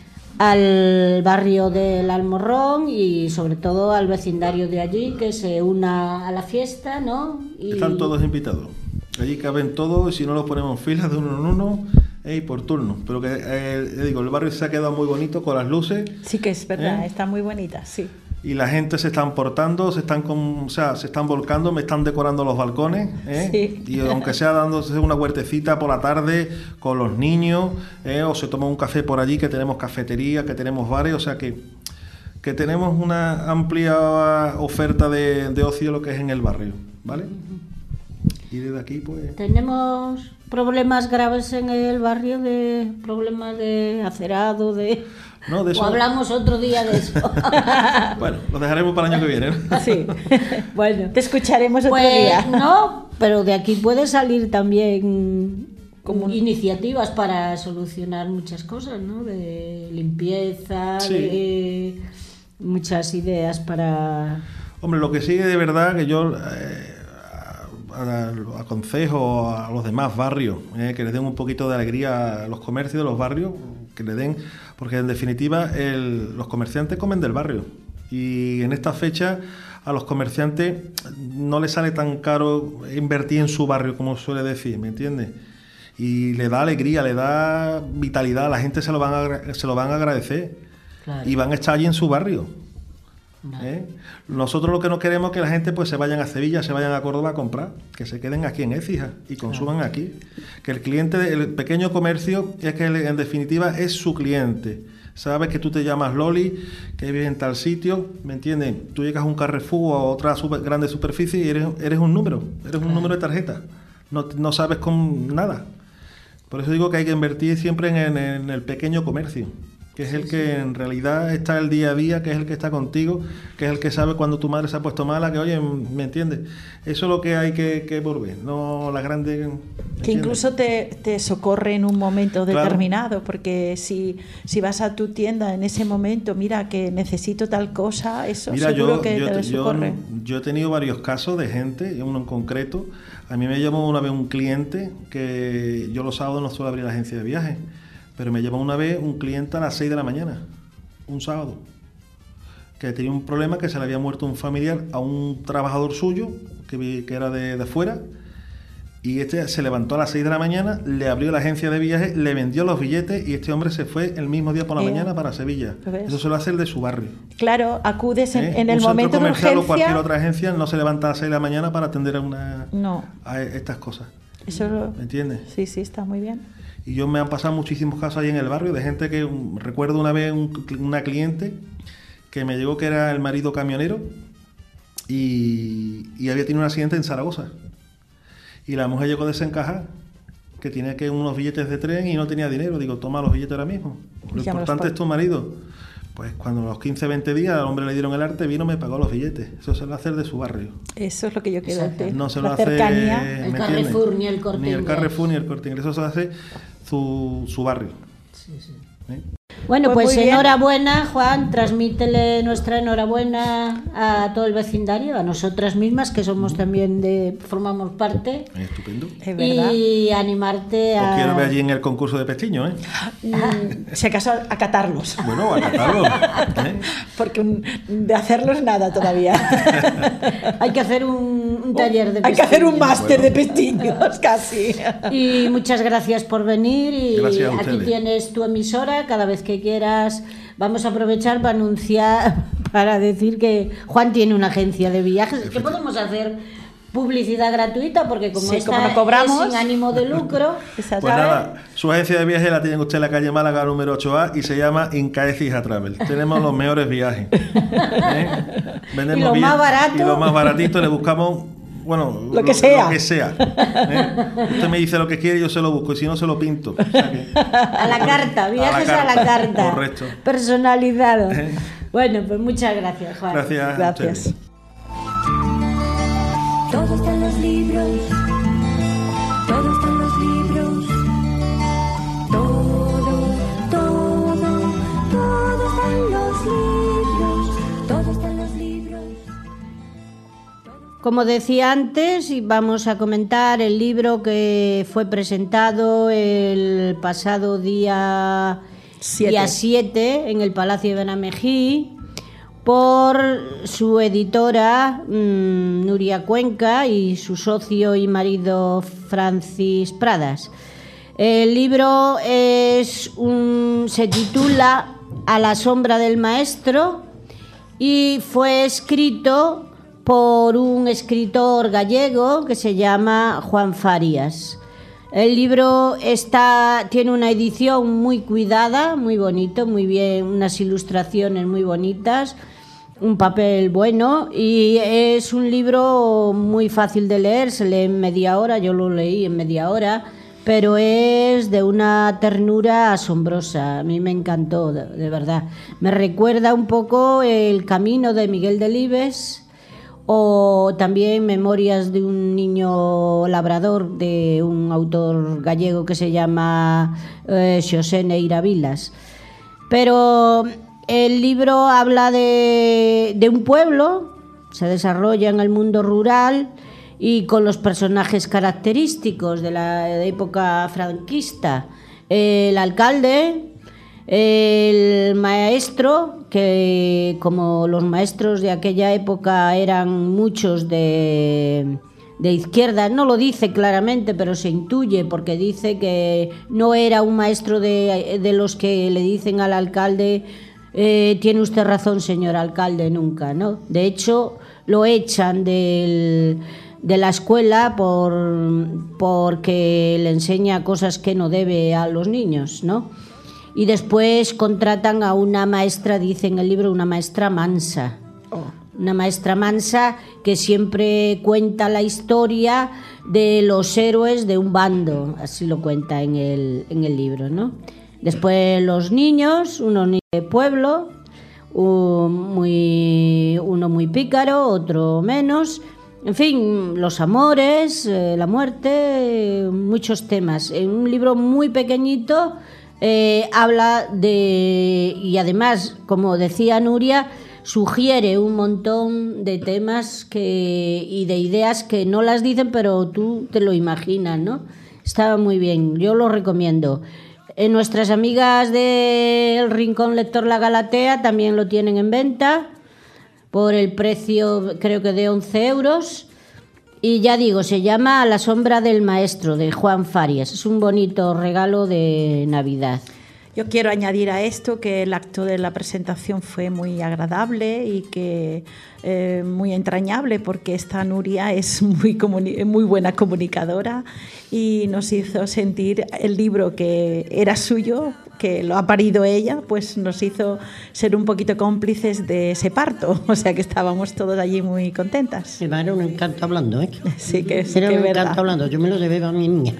al barrio del Almorrón y sobre todo al vecindario de allí, que se una a la fiesta, ¿no? Y... Están todos invitados. Allí caben todos y si no los ponemos en filas de uno en uno eh, y por turno. Pero que, eh, le digo, el barrio se ha quedado muy bonito con las luces. Sí que es verdad, ¿Eh? está muy bonita, sí. Y la gente se están portando, se están con, o sea, se están volcando, me están decorando los balcones, ¿eh? Sí. Y aunque sea dándose una huertecita por la tarde con los niños, ¿eh? O se toma un café por allí, que tenemos cafetería, que tenemos bares, o sea que, que tenemos una amplia oferta de, de ocio lo que es en el barrio, ¿vale? Y desde aquí pues... Tenemos problemas graves en el barrio, de problemas de acerado, de... No, de eso... O hablamos otro día de eso. Bueno, lo dejaremos para el año que viene, ¿no? Sí. Bueno, Te escucharemos otro pues día. no, pero de aquí puede salir también Como un- iniciativas para solucionar muchas cosas, ¿no? De limpieza, Sí. de muchas ideas para... Hombre, lo que sí de verdad que yo eh, a- a- aconsejo a los demás barrios eh, que les den un poquito de alegría a los comercios de los barrios, que le den, porque en definitiva el- los comerciantes comen del barrio y en esta fecha a los comerciantes no les sale tan caro invertir en su barrio como suele decir, ¿me entiendes? Y le da alegría, le da vitalidad, la gente se lo van a, agra- se lo van a agradecer Claro. y van a estar allí en su barrio. ¿Eh? Nosotros lo que no queremos es que la gente pues se vayan a Sevilla, se vayan a Córdoba a comprar, que se queden aquí en Écija y consuman aquí. Que el cliente, el pequeño comercio, es que en definitiva es su cliente. Sabes que tú te llamas Loli, que vives en tal sitio, ¿me entiendes? Tú llegas a un Carrefour o a otra super, grande superficie y eres, eres un número, eres un número de tarjeta. No, no sabes con nada. Por eso digo que hay que invertir siempre en, en- en el pequeño comercio, que es el que en realidad está el día a día, que es el que está contigo, que es el que sabe cuando tu madre se ha puesto mala, que oye, ¿me entiendes? Eso es lo que hay que, que volver, no la grande... ¿me Que entiendes? incluso te, te socorre en un momento Claro. determinado, porque si, si vas a tu tienda en ese momento, mira que necesito tal cosa, eso Mira, seguro yo, que yo, te yo- socorre. yo he tenido varios casos de gente, uno en concreto. A mí me llamó una vez un cliente que yo los sábados no suelo abrir la agencia de viajes, pero me llamó una vez un cliente a las seis de la mañana, un sábado, que tenía un problema, que se le había muerto un familiar a un trabajador suyo que, vi- que era de, de fuera. Y este se levantó a las seis de la mañana, le abrió la agencia de viajes, le vendió los billetes y este hombre se fue el mismo día por la Eh, mañana para Sevilla. ¿lo ves? Eso se lo hace el de su barrio. Claro, acudes en, ¿Eh? en el Un momento centro de comercial o cualquier urgencia. otra agencia no se levanta a las seis de la mañana para atender a, una, No, a estas cosas. eso lo- ¿Me entiendes? sí, sí, está muy bien. Y yo me han pasado muchísimos casos ahí en el barrio de gente que... um, recuerdo una vez un cl- una cliente que me llegó que era el marido camionero y, y había tenido un accidente en Zaragoza. Y la mujer llegó desencajada que tenía que unos billetes de tren y no tenía dinero. Digo, toma los billetes ahora mismo. Lo Ya me los importante pago. es tu marido. Pues cuando a los quince, veinte días al hombre le dieron el arte, vino y me pagó los billetes. Eso se lo hace el de su barrio. Eso es lo que yo quiero Exacto. decir. No se lo la hace cercanía. El ¿me Carrefour entiendes? ni el Corte Ni el Inglés. Carrefour ni el Corte Inglés. Eso se hace su, su barrio. ¿Eh? Bueno, Pues pues, muy bien. enhorabuena, Juan, transmítele nuestra enhorabuena a todo el vecindario, a nosotras mismas, que somos también de, formamos parte, Estupendo. Es verdad. y animarte Os a... quiero ver allí en el concurso de pestiño, ¿eh? Mm, si acaso acatarlos. Bueno, a catarlo. ¿eh? Porque un- de hacerlos nada todavía. Hay que hacer un, un taller de Hay que hacer un pestiño. máster de pestiños, casi. Y muchas gracias por venir y Gracias a aquí ustedes. tienes tu emisora, cada vez que quieras vamos a aprovechar para anunciar, para decir que Juan tiene una agencia de viajes, que podemos hacer publicidad gratuita porque como Sí, esta como no cobramos. es sin ánimo de lucro, Esa Pues sabe. nada, su agencia de viajes la tienen usted en la calle Málaga número ocho A y se llama Incaecija Travel. Tenemos los mejores viajes. ¿eh? Vendemos Y lo más barato. Y lo más baratito le buscamos, bueno, Lo que sea. Lo que sea ¿eh? Usted me dice lo que quiere y yo se lo busco y si no se lo pinto. O sea que- a la carta, viajes a la carta, carta. Correcto. personalizado. Eh. Bueno, pues muchas gracias, Juan. Gracias. a Gracias. ustedes. Todo está en los libros, todo está en los libros, todo, todo, todo está en los libros, todo está en los libros. Como decía antes, y vamos a comentar el libro que fue presentado el pasado día Siete. día siete en el Palacio de Benamejí por su editora mmm, Nuria Cuenca y su socio y marido Francis Pradas. El libro es un, se titula A la sombra del maestro y fue escrito por un escritor gallego que se llama Juan Farias. El libro está, tiene una edición muy cuidada, muy bonito, muy bien, unas ilustraciones muy bonitas, un papel bueno y es un libro muy fácil de leer, se lee en media hora, yo lo leí en media hora, pero es de una ternura asombrosa, a mí me encantó, de, de verdad. Me recuerda un poco El camino de Miguel Delibes o también Memorias de un niño labrador de un autor gallego que se llama eh, Xosé Neira Vilas. Pero el libro habla de, de un pueblo, se desarrolla en el mundo rural y con los personajes característicos de la época franquista. El alcalde, el maestro, que como los maestros de aquella época eran muchos de, de izquierda, no lo dice claramente, pero se intuye porque dice que no era un maestro de, de los que le dicen al alcalde eh, tiene usted razón, señor alcalde, nunca, ¿no? De hecho, lo echan del, de la escuela por, porque le enseña cosas que no debe a los niños, ¿no? Y después contratan a una maestra, dice en el libro, una maestra mansa. Una maestra mansa que siempre cuenta la historia de los héroes de un bando, así lo cuenta en el, en el libro, ¿no? Después los niños, unos niños de pueblo, un muy, uno muy pícaro, otro menos, en fin, los amores, eh, la muerte, eh, muchos temas. En un libro muy pequeñito eh, habla de, y además, como decía Nuria, sugiere un montón de temas que, y de ideas que no las dicen, pero tú te lo imaginas, ¿no? Estaba muy bien, yo lo recomiendo. Eh, nuestras amigas del Rincón Lector La Galatea también lo tienen en venta por el precio, creo que de once euros. Y ya digo, se llama A la sombra del maestro, de Juan Farias. Es un bonito regalo de Navidad. Yo quiero añadir a esto que el acto de la presentación fue muy agradable y que eh, muy entrañable porque esta Nuria es muy, comuni- muy buena comunicadora y nos hizo sentir el libro que era suyo, que lo ha parido ella, pues nos hizo ser un poquito cómplices de ese parto, o sea que estábamos todos allí muy contentas. Era un encanto hablando, ¿eh? Sí que sí Era que un es encanto verdad. hablando. Yo me lo debía a mi niña.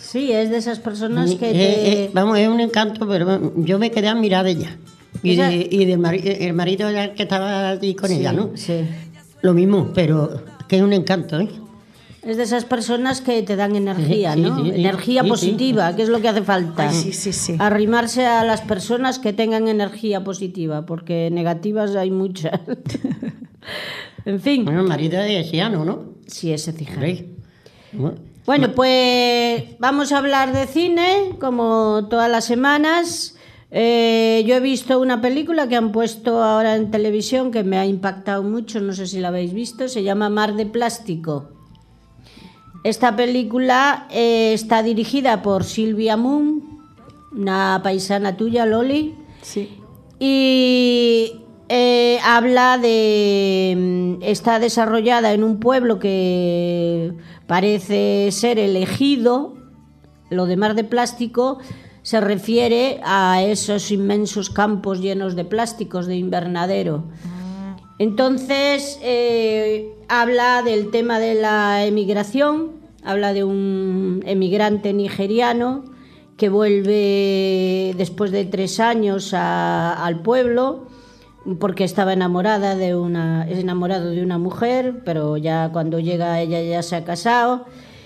Sí, es de esas personas Y, que eh, te... eh, vamos, es un encanto, pero yo me quedé a mirar de ella. Y, Esa- de- y del mari- el marido era el que estaba allí con Sí, ella, ¿no? sí. Lo mismo, pero que es un encanto, ¿eh? Es de esas personas que te dan energía, Sí, ¿no? sí, sí, energía sí, positiva, que es lo que hace falta. Ay, sí, sí, sí. Arrimarse a las personas que tengan energía positiva, porque negativas hay muchas. En fin, Bueno, el marido es anciano, ¿no? sí, ese cijano. Hombre. Bueno, Bueno, pues vamos a hablar de cine, como todas las semanas. Eh, yo he visto una película que han puesto ahora en televisión que me ha impactado mucho, no sé si la habéis visto, se llama Mar de Plástico. Esta película eh, está dirigida por Silvia Moon, una paisana tuya, Loli, Sí. y eh, habla de... está desarrollada en un pueblo que parece ser elegido. Lo de Mar de Plástico se refiere a esos inmensos campos llenos de plásticos de invernadero. Entonces, eh, habla del tema de la emigración, habla de un emigrante nigeriano que vuelve después de tres años a- al pueblo porque estaba enamorada de una, es enamorado de una mujer, pero ya cuando llega ella ya se ha casado.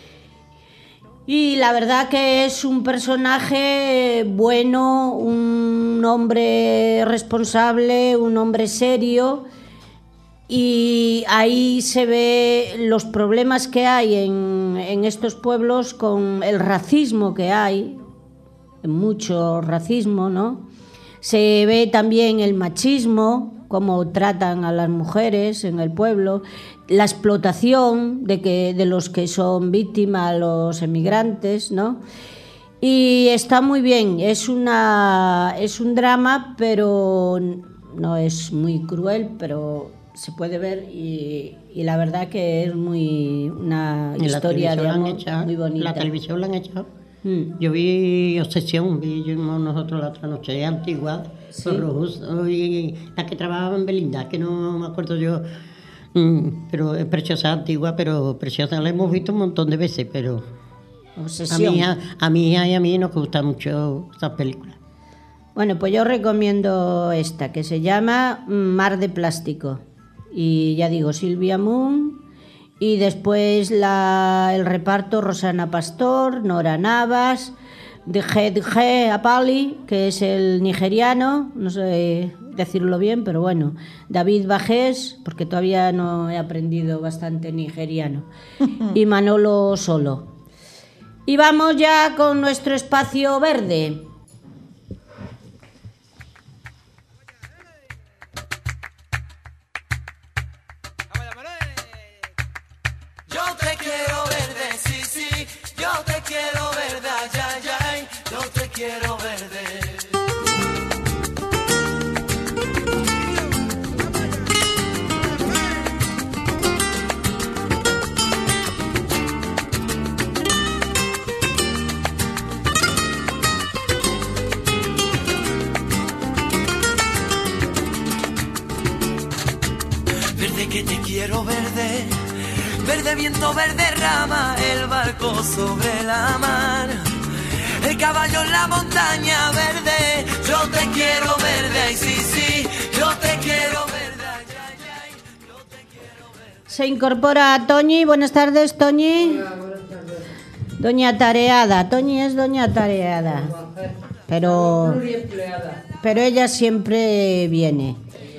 Y la verdad que es un personaje bueno, un hombre responsable, un hombre serio, y ahí se ve los problemas que hay en, en estos pueblos con el racismo que hay, mucho racismo, ¿no? Se ve también el machismo, cómo tratan a las mujeres en el pueblo, la explotación de, que, de los que son víctimas, los emigrantes, ¿no? Y está muy bien, es, una, es un drama, pero no es muy cruel, pero se puede ver y, y la verdad que es muy una en la historia televisión de la han amor echado, muy bonita. La televisión la han echado. Mm. Yo vi Obsesión, vi yo- nosotros la otra noche, antigua, Sí. por Rojusto, y la que trabajaba en Belinda, que no me acuerdo yo, mm, pero es preciosa, antigua, pero preciosa. La hemos visto un montón de veces, pero a Obsesión. mi hija, a mi hija y a mí nos gustan mucho esas películas. Bueno, pues yo recomiendo esta, que se llama Mar de Plástico. Y ya digo, Silvia Moon. Y después la, el reparto, Rosana Pastor, Nora Navas, de G. Apali, que es el nigeriano, no sé decirlo bien, pero bueno, David Bajés, porque todavía no he aprendido bastante nigeriano, y Manolo Solo. Y vamos ya con nuestro espacio verde. Yo te quiero verde, sí, sí. Yo te quiero verde, ay, ay, ay. Yo te quiero verde. Verde que te quiero verde. Verde viento, verde rama, el barco sobre la mar, el caballo en la montaña verde. Yo te quiero verde, ay, sí, sí, yo te quiero verde, ay, ay, ay, yo te quiero verde. Se incorpora Toñi. Buenas tardes, Toñi. Doña Tareada. Toñi es Doña Tareada. Pero, pero ella siempre viene.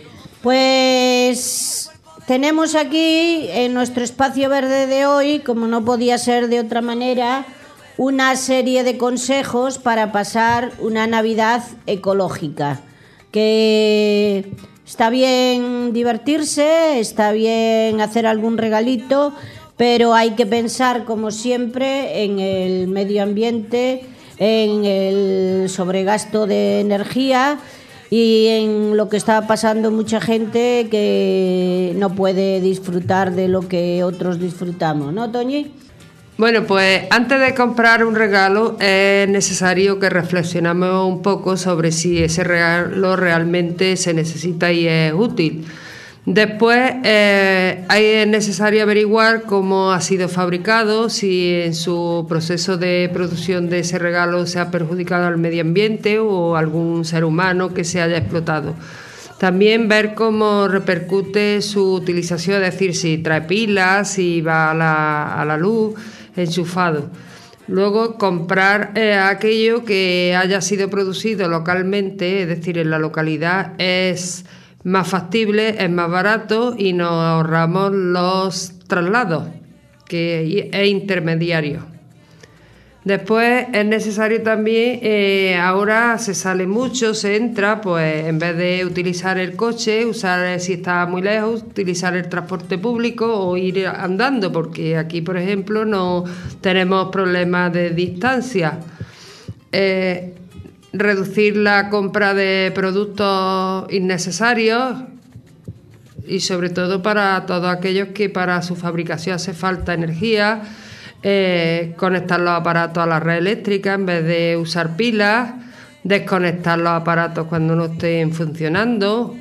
Pues tenemos aquí en nuestro espacio verde de hoy, como no podía ser de otra manera, una serie de consejos para pasar una Navidad ecológica. Que está bien divertirse, está bien hacer algún regalito, pero hay que pensar, como siempre, en el medio ambiente, en el sobregasto de energía y en lo que está pasando mucha gente que no puede disfrutar de lo que otros disfrutamos, ¿no, Toñi? Bueno, pues antes de comprar un regalo es necesario que reflexionemos un poco sobre si ese regalo realmente se necesita y es útil. Después eh, es necesario averiguar cómo ha sido fabricado, si en su proceso de producción de ese regalo se ha perjudicado al medio ambiente o algún ser humano que se haya explotado. También ver cómo repercute su utilización, es decir, si trae pilas, si va a la, a la luz, enchufado. Luego, comprar eh, aquello que haya sido producido localmente, es decir, en la localidad, es más factible, es más barato y nos ahorramos los traslados, que es intermediario. Después es necesario también, eh, ahora se sale mucho, se entra, pues en vez de utilizar el coche, usar, si está muy lejos, utilizar el transporte público o ir andando, porque aquí, por ejemplo, no tenemos problemas de distancia. Eh, reducir la compra de productos innecesarios y sobre todo para todos aquellos que para su fabricación hace falta energía. Eh, conectar los aparatos a la red eléctrica en vez de usar pilas, desconectar los aparatos cuando no estén funcionando,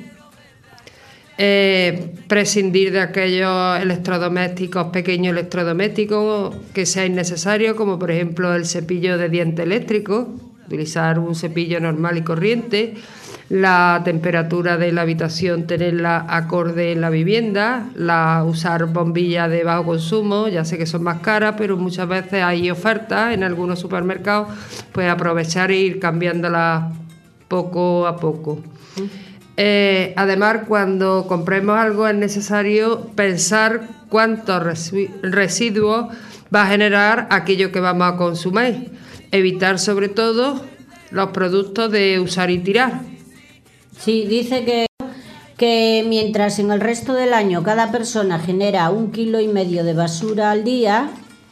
eh, prescindir de aquellos electrodomésticos, pequeños electrodomésticos que sea innecesario, como por ejemplo el cepillo de diente eléctrico, utilizar un cepillo normal y corriente, la temperatura de la habitación tenerla acorde en la vivienda, la, usar bombillas de bajo consumo, ya sé que son más caras, pero muchas veces hay ofertas en algunos supermercados, pues aprovechar e ir cambiándolas poco a poco. Eh, además, cuando compremos algo es necesario pensar cuántos residuos va a generar aquello que vamos a consumir. Evitar sobre todo los productos de usar y tirar. Sí, dice que, que mientras en el resto del año cada persona genera un kilo y medio de basura al día,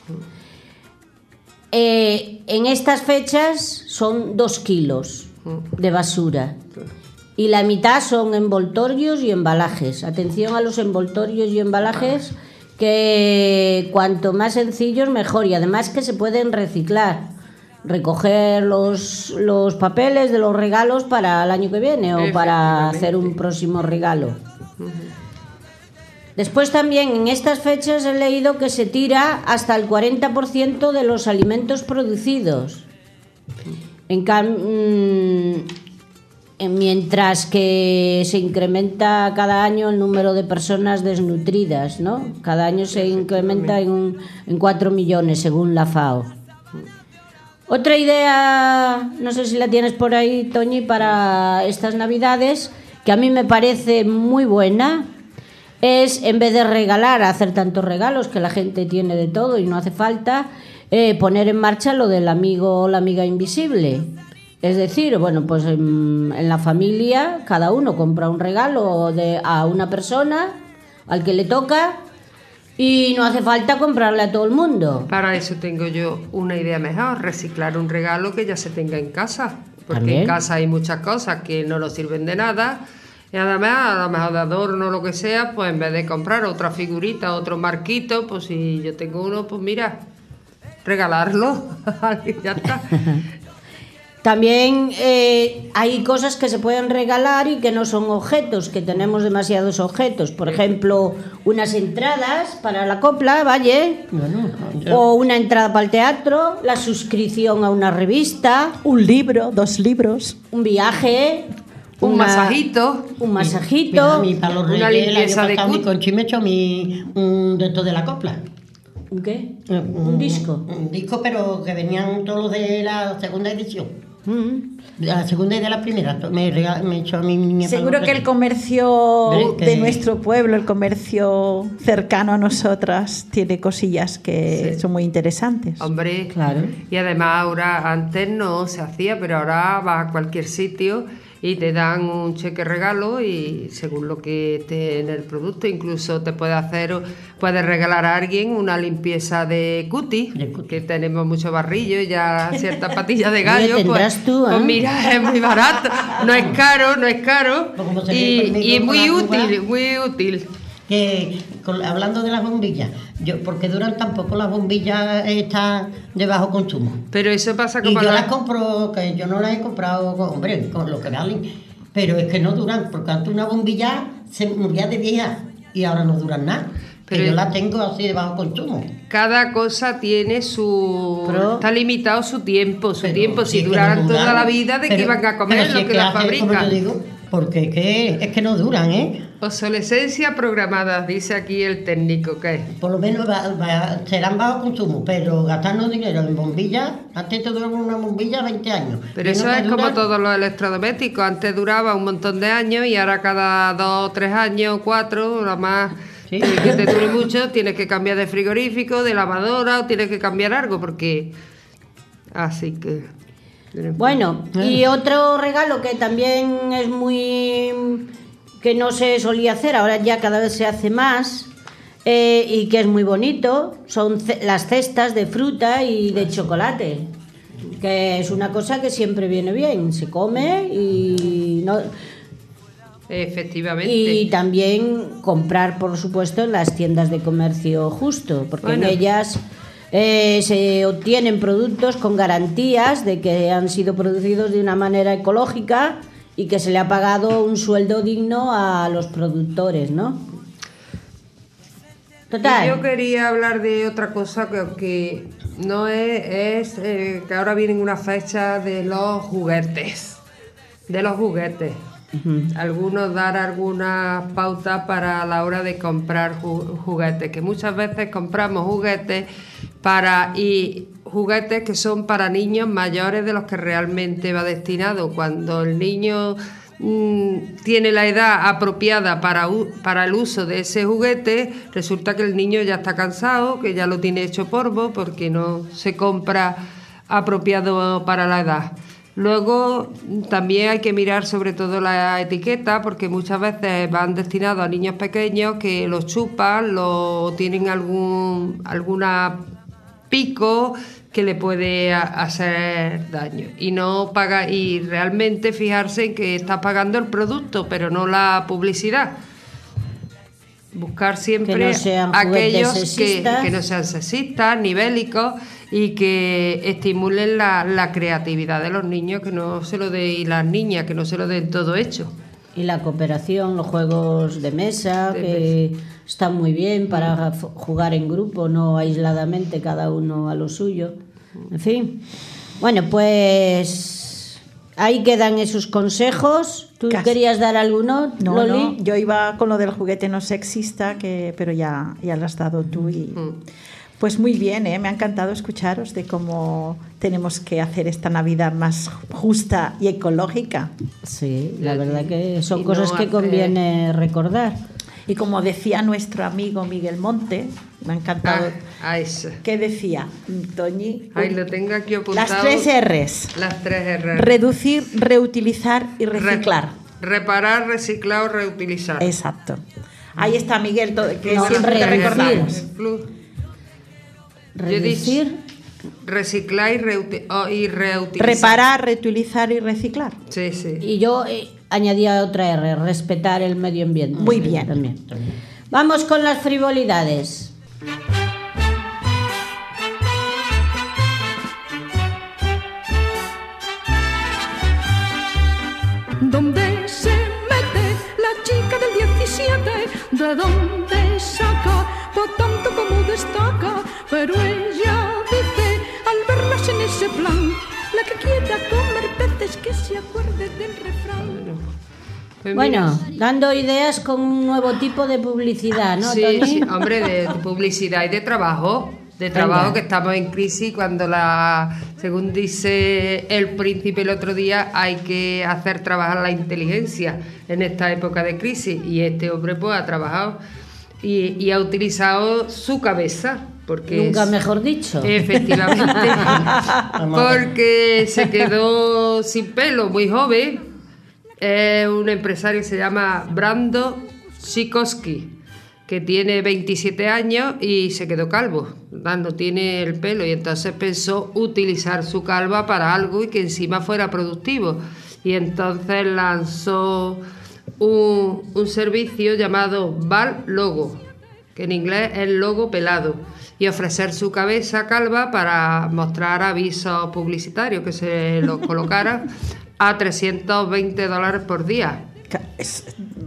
eh, en estas fechas son dos kilos de basura. Y la mitad son envoltorios y embalajes. Atención a los envoltorios y embalajes, que cuanto más sencillos mejor, y además que se pueden reciclar. Recoger los, los papeles de los regalos para el año que viene o para hacer un próximo regalo. Después también en estas fechas he leído que se tira hasta el cuarenta por ciento de los alimentos producidos. En cam- mientras que se incrementa cada año el número de personas desnutridas, ¿no? Cada año se incrementa en, un, en cuatro millones según la FAO. Otra idea, no sé si la tienes por ahí, Toñi, para estas Navidades, que a mí me parece muy buena, es en vez de regalar, hacer tantos regalos, que la gente tiene de todo y no hace falta, eh, poner en marcha lo del amigo o la amiga invisible. Es decir, bueno, pues en, en la familia cada uno compra un regalo de, a una persona, al que le toca, y no hace falta comprarle a todo el mundo. Para eso tengo yo una idea mejor, reciclar un regalo que ya se tenga en casa. Porque ¿También? En casa hay muchas cosas que no nos sirven de nada. Y además, a lo mejor de adorno o lo que sea, pues en vez de comprar otra figurita, otro marquito, pues si yo tengo uno, pues mira, regalarlo. Ya está. También eh, hay cosas que se pueden regalar y que no son objetos, que tenemos demasiados objetos. Por ejemplo, unas entradas para la copla, ¿vale? Bueno, yo- O una entrada para el teatro, la suscripción a una revista, Un libro, dos libros. un viaje, Un una- masajito. un Mira, masajito. a mí para los Una reyes, el año limpieza de pasado mi cut- Conchi me echó a mí un de estos de la copla. ¿Un qué? Eh, Un disco. Un disco, pero que venían todos los de la segunda edición. Mm. De la segunda y de la primera. Me, rega- me echó a mi niña. para Seguro los que el reyes. comercio Ve que- de nuestro pueblo, el comercio cercano a nosotras, tiene cosillas que Sí. son muy interesantes. Hombre, Claro. Y además ahora, antes no se hacía, pero ahora vas a cualquier sitio y te dan un cheque regalo y según lo que esté en el producto, incluso te puede hacer, puedes regalar a alguien una limpieza de cutis, De cutis. que tenemos mucho barrillo y ya ciertas patillas de gallo. Oye, tendrás pues, tú, ¿eh? pues mira, es muy barato, no es caro, no es caro Pues como se ve y, conmigo y es con muy la útil, uva. muy útil. Que, con- hablando de las bombillas, yo porque duran tampoco las bombillas estas de bajo consumo. Pero eso pasa Y como yo la- las compro, que yo no las he comprado, con- hombre, con lo que valen, pero es que no duran, porque antes una bombilla se moría de vieja y ahora no duran nada. Pero que yo la tengo así de bajo consumo. Cada cosa tiene su... Pero- está limitado su tiempo, su Pero tiempo. sí Si que duraran no duran, toda la vida, ¿de qué pero- iban a comer pero si lo es que la hace, como fabrican? yo digo, porque es que, es que no duran, ¿eh? Obsolescencia programada, dice aquí el técnico, ¿qué es? Por lo menos va- va- serán bajo consumo, pero gastarnos dinero en bombillas, antes te duraba una bombilla veinte años. Pero Y eso no te es como dura- todos los electrodomésticos. Antes duraba un montón de años y ahora cada dos o tres años, cuatro, lo más Sí. eh, que te dure mucho, tienes que cambiar de frigorífico, de lavadora o tienes que cambiar algo porque... Así que... Bueno, y otro regalo que también es muy... que no se solía hacer, ahora ya cada vez se hace más, eh, y que es muy bonito, son ce- las cestas de fruta y de chocolate, que es una cosa que siempre viene bien, se come y no... Efectivamente. Y también comprar, por supuesto, en las tiendas de comercio justo, porque Bueno. en ellas eh, se obtienen productos con garantías de que han sido producidos de una manera ecológica y que se le ha pagado un sueldo digno a los productores, ¿no? Total. Y yo quería hablar de otra cosa que, que no es, es eh, que ahora vienen una fecha de los juguetes, de los juguetes. Algunos dar algunas pautas para la hora de comprar ju- juguetes, que muchas veces compramos juguetes para y juguetes que son para niños mayores de los que realmente va destinado. Cuando el niño mm, tiene la edad apropiada para, u- para el uso de ese juguete, resulta que el niño ya está cansado, que ya lo tiene hecho polvo porque no se compra apropiado para la edad. Luego también hay que mirar sobre todo la etiqueta porque muchas veces van destinados a niños pequeños que los chupan, lo tienen algún alguna pico que le puede a- hacer daño y no paga y realmente fijarse en que estás pagando el producto pero no la publicidad. Buscar siempre Que no sean juguetes aquellos que, sexistas. que no sean sexistas ni bélicos y que estimulen la, la creatividad de los niños que no se lo den y las niñas que no se lo den todo hecho. Y la cooperación, los juegos de mesa, De que están muy bien para f- jugar en grupo, no aisladamente, cada uno a lo suyo. En fin. Bueno, pues ahí quedan esos consejos. ¿Tú Casi. querías dar alguno, No, Loli? no, yo iba con lo del juguete no sexista, que, pero ya, ya lo has dado tú. Y, pues muy bien, ¿eh? Me ha encantado escucharos de cómo tenemos que hacer esta Navidad más justa y ecológica. Sí, la verdad que son Y cosas no que hacer- conviene recordar. Y como decía nuestro amigo Miguel Monte, me ha encantado, Ah, ah, eso. ¿qué decía, Toñi? Ahí lo tengo aquí apuntado. Las tres R's. Las tres R. Reducir, reutilizar y reciclar. Re- reparar, reciclar o reutilizar. Exacto. Ahí está Miguel, to- que No, siempre te reducir. recordamos. El plus. Yo he Reducir, dicho reciclar y, reuti- oh, y reutilizar. Reparar, reutilizar y reciclar. Sí, sí. y yo eh, añadía otra R, respetar el medio ambiente. Muy bien. También. Vamos con las frivolidades. ¿Dónde se mete la chica del diecisiete? ¿De dónde saca por tanto como destaca? Pero ella dice al verlas en ese plan, la que quiera comer peces que se acuerde del refrán. Pues Bueno, mira, dando ideas con un nuevo tipo de publicidad, ¿no, sí, Tony? sí, hombre, de publicidad y de trabajo. De trabajo, Venga. que estamos en crisis cuando la, según dice el príncipe el otro día, hay que hacer trabajar la inteligencia en esta época de crisis. Y este hombre pues ha trabajado y, y ha utilizado su cabeza. Porque Nunca es- mejor dicho. Efectivamente. Porque se quedó sin pelo, muy joven. Es un empresario que se llama Brando Sikowski, que tiene veintisiete años y se quedó calvo, no tiene el pelo, y entonces pensó utilizar su calva para algo y que encima fuera productivo, y entonces lanzó un, un servicio llamado Val Logo, que en inglés es logo pelado, y ofrecer su cabeza calva para mostrar avisos publicitarios que se los colocaran a trescientos veinte dólares por día. Ca- es-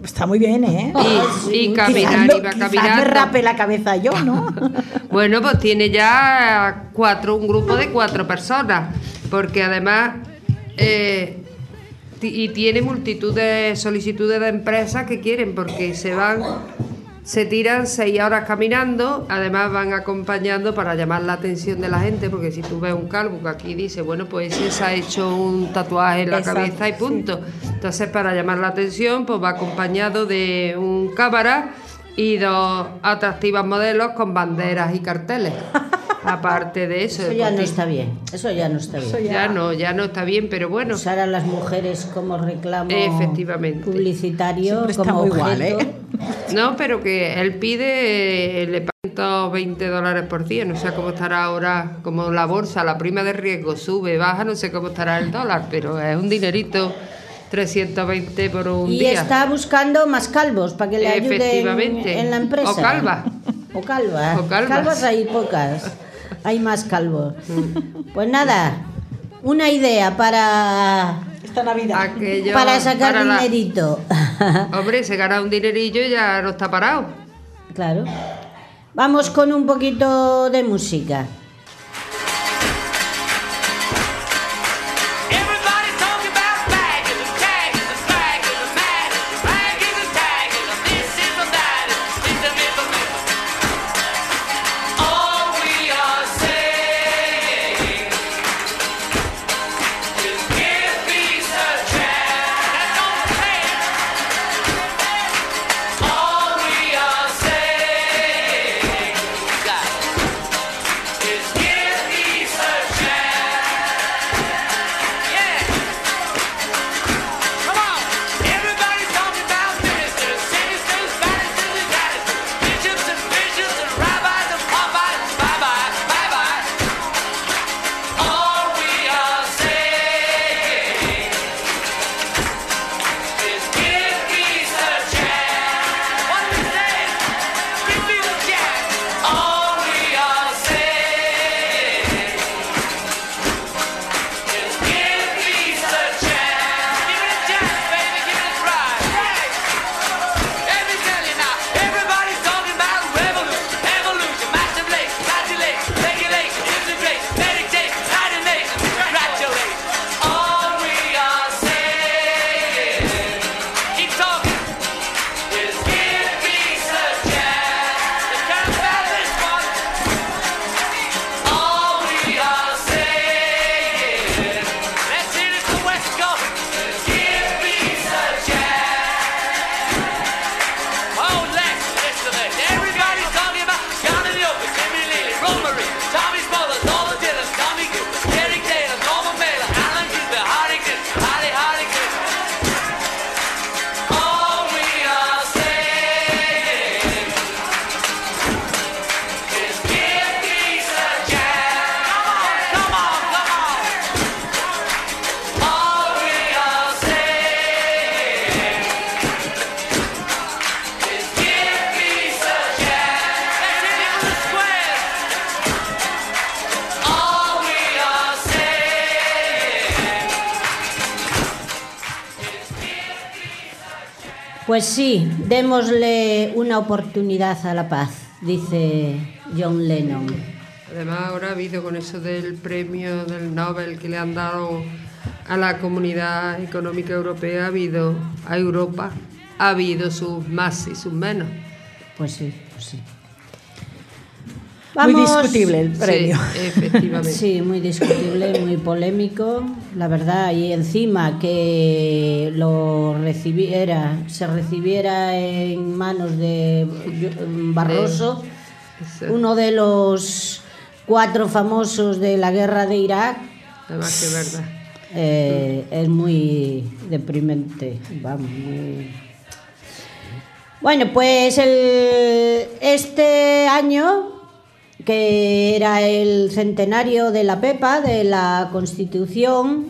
Está muy bien, ¿eh? Y, y caminar, Quizás iba no- quizás caminando. me rape la cabeza yo, ¿no? Bueno, pues tiene ya cuatro, un grupo de cuatro personas, porque además eh, ti- y tiene multitud de solicitudes de empresas que quieren, porque se van, se tiran seis horas caminando, además van acompañando para llamar la atención de la gente, porque si tú ves un calvo que aquí dice, bueno, pues ese se ha hecho un tatuaje en la Exacto, cabeza y punto. Entonces, para llamar la atención, pues va acompañado de un cámara y dos atractivas modelos con banderas y carteles. Aparte de eso, Eso ya no pues, está bien. Eso ya no está bien. ya no, ya no está bien, pero bueno, Usar a las mujeres como reclamo Efectivamente. publicitario, Siempre está como muy objeto. igual, ¿eh? no, pero que él pide, eh, le pagan ciento veinte dólares por día, no sé cómo estará ahora, como la bolsa, la prima de riesgo sube, baja, no sé cómo estará el dólar, pero es un dinerito, trescientos veinte por un Y día. está buscando más calvos para que le ayuden Efectivamente. en la empresa. O calvas. O calvas. O calvas. hay pocas. Hay más calvos. Pues nada, una idea para, Esta Navidad. Aquello para sacar para la- dinerito. Hombre, se gana un dinerillo y ya no está parado. Claro. Vamos con un poquito de música. Everybody's talking about bagging and tagging and swagging and magging, ragging and tagging, and this is and that, and it's a myth of myth. All we are saying is give peace a chance. That's all we're saying. All we are saying is give peace a chance. Yeah. Come on. Everybody's talking about ministers, sinisters, ministers and canisters, bishops and bishops and rabbis and Popeyes. Bye-bye, bye-bye. All we are saying is give peace a chance. What are we saying? Give peace a chance. All we are saying is give peace a chance. Give it a chance, baby. Give it a try. Let me tell you now. Everybody's talking about revolution, evolution, massive lakes, congratulations, regulation, integration, meditation, United Nations, congratulations. All we are saying, keep talking, is give peace a chance. You can't stop this one. All we are saying, let's hear it from West Coast, is give peace a chance. Oh, let's listen to this. Everybody's talking about Johnny the Opus, Jimmy Lilly, Romery, Tommy Smothers, Nolan Dillon, Tommy Cooper, Derek Taylor, Norman Mailer, Alan Gilbert, Hardy Gibb, Hardy Hardy Gibb. All we are saying is give peace a chance. Come on, come on, come on. All we are saying is give peace a chance. Let's hit it with the squares. All we are saying is give peace a chance. Pues sí, démosle una oportunidad a la paz, dice John Lennon. Además, ahora ha habido con eso del premio del Nobel que le han dado a la Comunidad Económica Europea, ha habido a Europa, ha habido sus más y sus menos. Pues sí, pues sí. Muy discutible el premio. Sí, efectivamente. Sí, muy discutible, muy polémico, la verdad, y encima que lo recibiera, se recibiera en manos de Barroso, Eso. uno de los cuatro famosos de la guerra de Irak, Además que es verdad. eh, es muy deprimente, vamos, muy... Bueno, pues el, este año, que era el centenario de la Pepa, de la Constitución,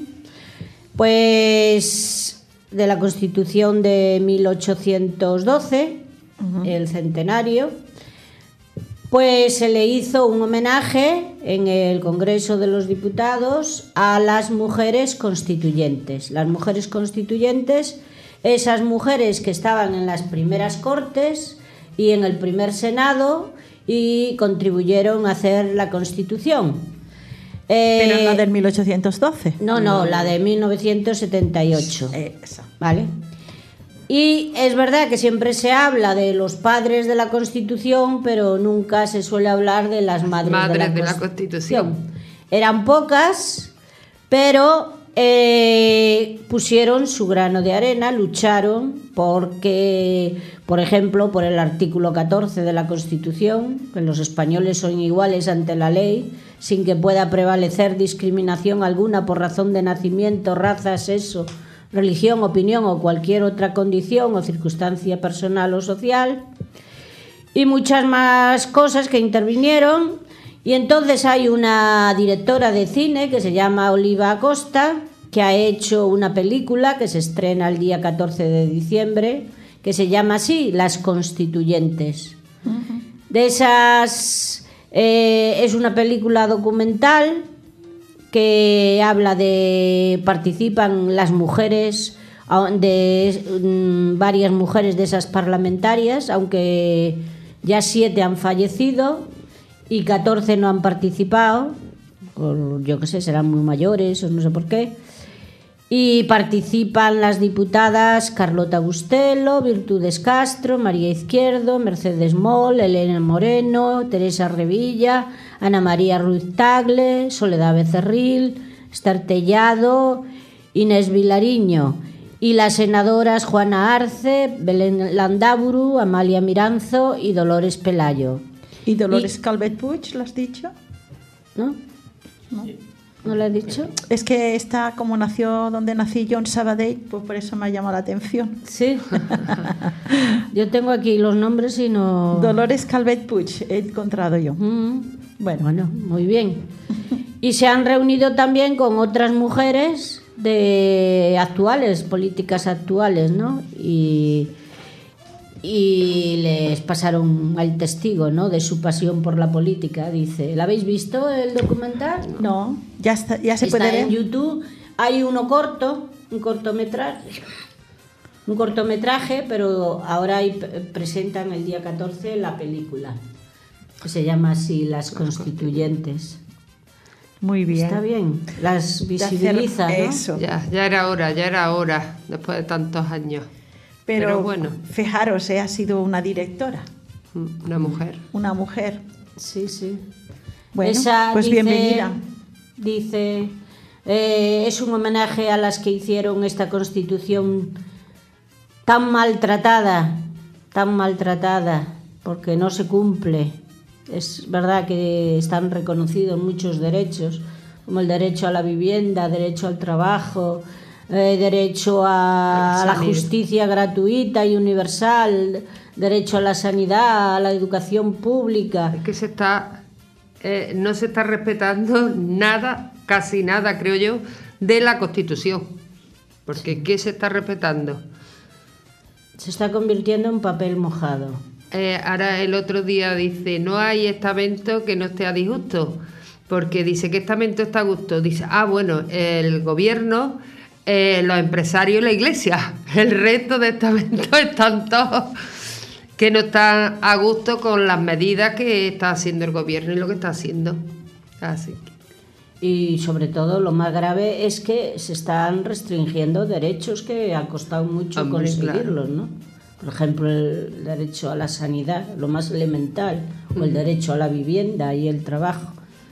pues de la Constitución de mil ochocientos doce, el centenario, pues se le hizo un homenaje en el Congreso de los Diputados a las mujeres constituyentes. Las mujeres constituyentes esas mujeres que estaban en las primeras Cortes y en el primer Senado y contribuyeron a hacer la Constitución. Eh, Pero no del mil ochocientos doce. No, no, la de mil novecientos setenta y ocho. Esa. ¿Vale? Y es verdad que siempre se habla de los padres de la Constitución, pero nunca se suele hablar de las madres, Madres de, la, de la Constitución. Constitución. Eran pocas, pero eh, pusieron su grano de arena, lucharon porque, por ejemplo, por el artículo catorce de la Constitución, que los españoles son iguales ante la ley, sin que pueda prevalecer discriminación alguna por razón de nacimiento, raza, sexo, religión, opinión o cualquier otra condición o circunstancia personal o social, y muchas más cosas que intervinieron. Y entonces hay una directora de cine que se llama Oliva Acosta, que ha hecho una película que se estrena el día catorce de diciembre, que se llama así, Las Constituyentes. Uh-huh. De esas, eh, es una película documental que habla de, participan las mujeres, de um, varias mujeres de esas parlamentarias, aunque ya siete han fallecido y catorce no han participado, por, yo qué sé, serán muy mayores o no sé por qué. Y participan las diputadas Carlota Bustelo, Virtudes Castro, María Izquierdo, Mercedes Moll, Elena Moreno, Teresa Revilla, Ana María Ruiz Tagle, Soledad Becerril, Esther Tellado, Inés Vilariño, y las senadoras Juana Arce, Belén Landaburu, Amalia Miranzo y Dolores Pelayo. ¿Y Dolores y... Calvet Puig, lo has dicho? ¿No? No. ¿No lo he dicho? Es que esta, como nació donde nací yo en Sabadell, pues por eso me ha llamado la atención. Sí. Yo tengo aquí los nombres y no... Dolores Calvet Puig, he encontrado yo. Mm. Bueno, bueno, muy bien. Y se han reunido también con otras mujeres de actuales, políticas actuales, ¿no? Y... y les pasaron al testigo, ¿no?, de su pasión por la política. Dice, ¿la habéis visto el documental? No, ya está, ya se está puede ver en YouTube. Hay uno corto, un cortometraje, un cortometraje, pero ahora hay, presentan el día catorce la película, que se llama así, Las Constituyentes. Muy bien. Está bien, las visibiliza, ¿no? Eso. Ya, ya era hora, ya era hora, después de tantos años. Pero, Pero bueno, fijaros, eh, ha sido una directora. Una mujer. Una mujer. Sí, sí. Bueno, Esa pues dice, bienvenida. Dice, eh, es un homenaje a las que hicieron esta Constitución tan maltratada, tan maltratada, porque no se cumple. Es verdad que están reconocidos muchos derechos, como el derecho a la vivienda, derecho al trabajo, Eh, derecho a, a la justicia gratuita y universal, derecho a la sanidad, a la educación pública. Es que se está, eh, no se está respetando nada, casi nada, creo yo, de la Constitución. Porque ¿qué se está respetando? Se está convirtiendo en papel mojado. Eh, ahora el otro día dice, no hay estamento que no esté a disgusto. Porque dice, ¿qué estamento está a gusto? Dice, ah, bueno, el gobierno... Eh, los empresarios y la iglesia. El resto de estamentos están todos que no están a gusto con las medidas que está haciendo el gobierno y lo que está haciendo. Así que. Y sobre todo lo más grave es que se están restringiendo derechos que ha costado mucho Hombre, conseguirlos, claro. ¿no? Por ejemplo, el derecho a la sanidad, lo más elemental, o el derecho a la vivienda y el trabajo.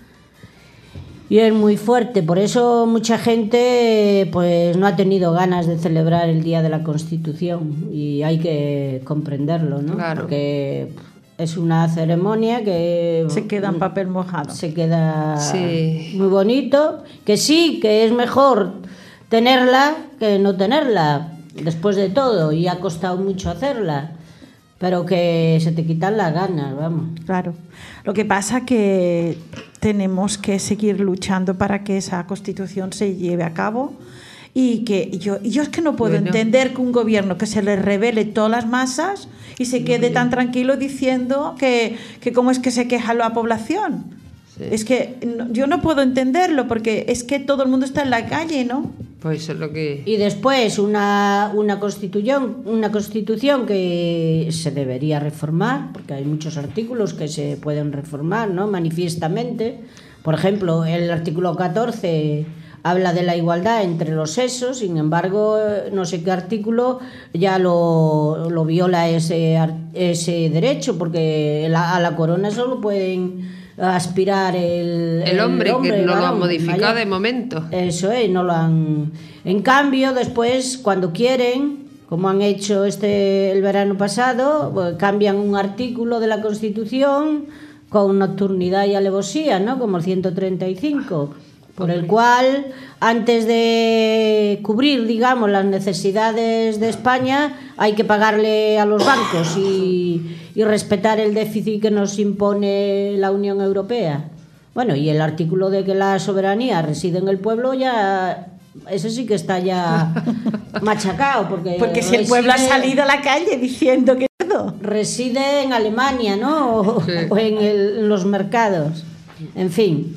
Y es muy fuerte, por eso mucha gente pues no ha tenido ganas de celebrar el Día de la Constitución y hay que comprenderlo, ¿no? Claro. Porque es una ceremonia que se queda en papel mojado. Se queda sí. muy bonito, que sí, que es mejor tenerla que no tenerla, después de todo, y ha costado mucho hacerla. Pero que se te quitan las ganas, vamos. Claro. Lo que pasa que tenemos que seguir luchando para que esa Constitución se lleve a cabo y que yo, yo es que no puedo bueno. entender que un gobierno que se le revele todas las masas y se quede tan tranquilo diciendo que, que cómo es que se queja la población. Sí. Es que no, yo no puedo entenderlo porque es que todo el mundo está en la calle, ¿no? Pues eso es lo que... Y después una, una constitución, una constitución que se debería reformar, porque hay muchos artículos que se pueden reformar, ¿no? Manifiestamente. Por ejemplo, el artículo catorce habla de la igualdad entre los sexos, sin embargo, no sé qué artículo ya lo, lo viola ese, ese derecho, porque la, a la corona solo pueden aspirar el, el hombre, el hombre que no varón, lo han modificado mayor. De momento. Eso es, no lo han... En cambio, después, cuando quieren, como han hecho este el verano pasado, pues cambian un artículo de la Constitución con nocturnidad y alevosía, ¿no? Como el ciento treinta y cinco, por el cual, antes de cubrir, digamos, las necesidades de España, hay que pagarle a los bancos y, y respetar el déficit que nos impone la Unión Europea. Bueno, y el artículo de que la soberanía reside en el pueblo, ya ese sí que está ya machacado, porque, porque si el pueblo ha salido a la calle diciendo que todo reside en Alemania, ¿no? O, sí. o en, el, en los mercados. En fin,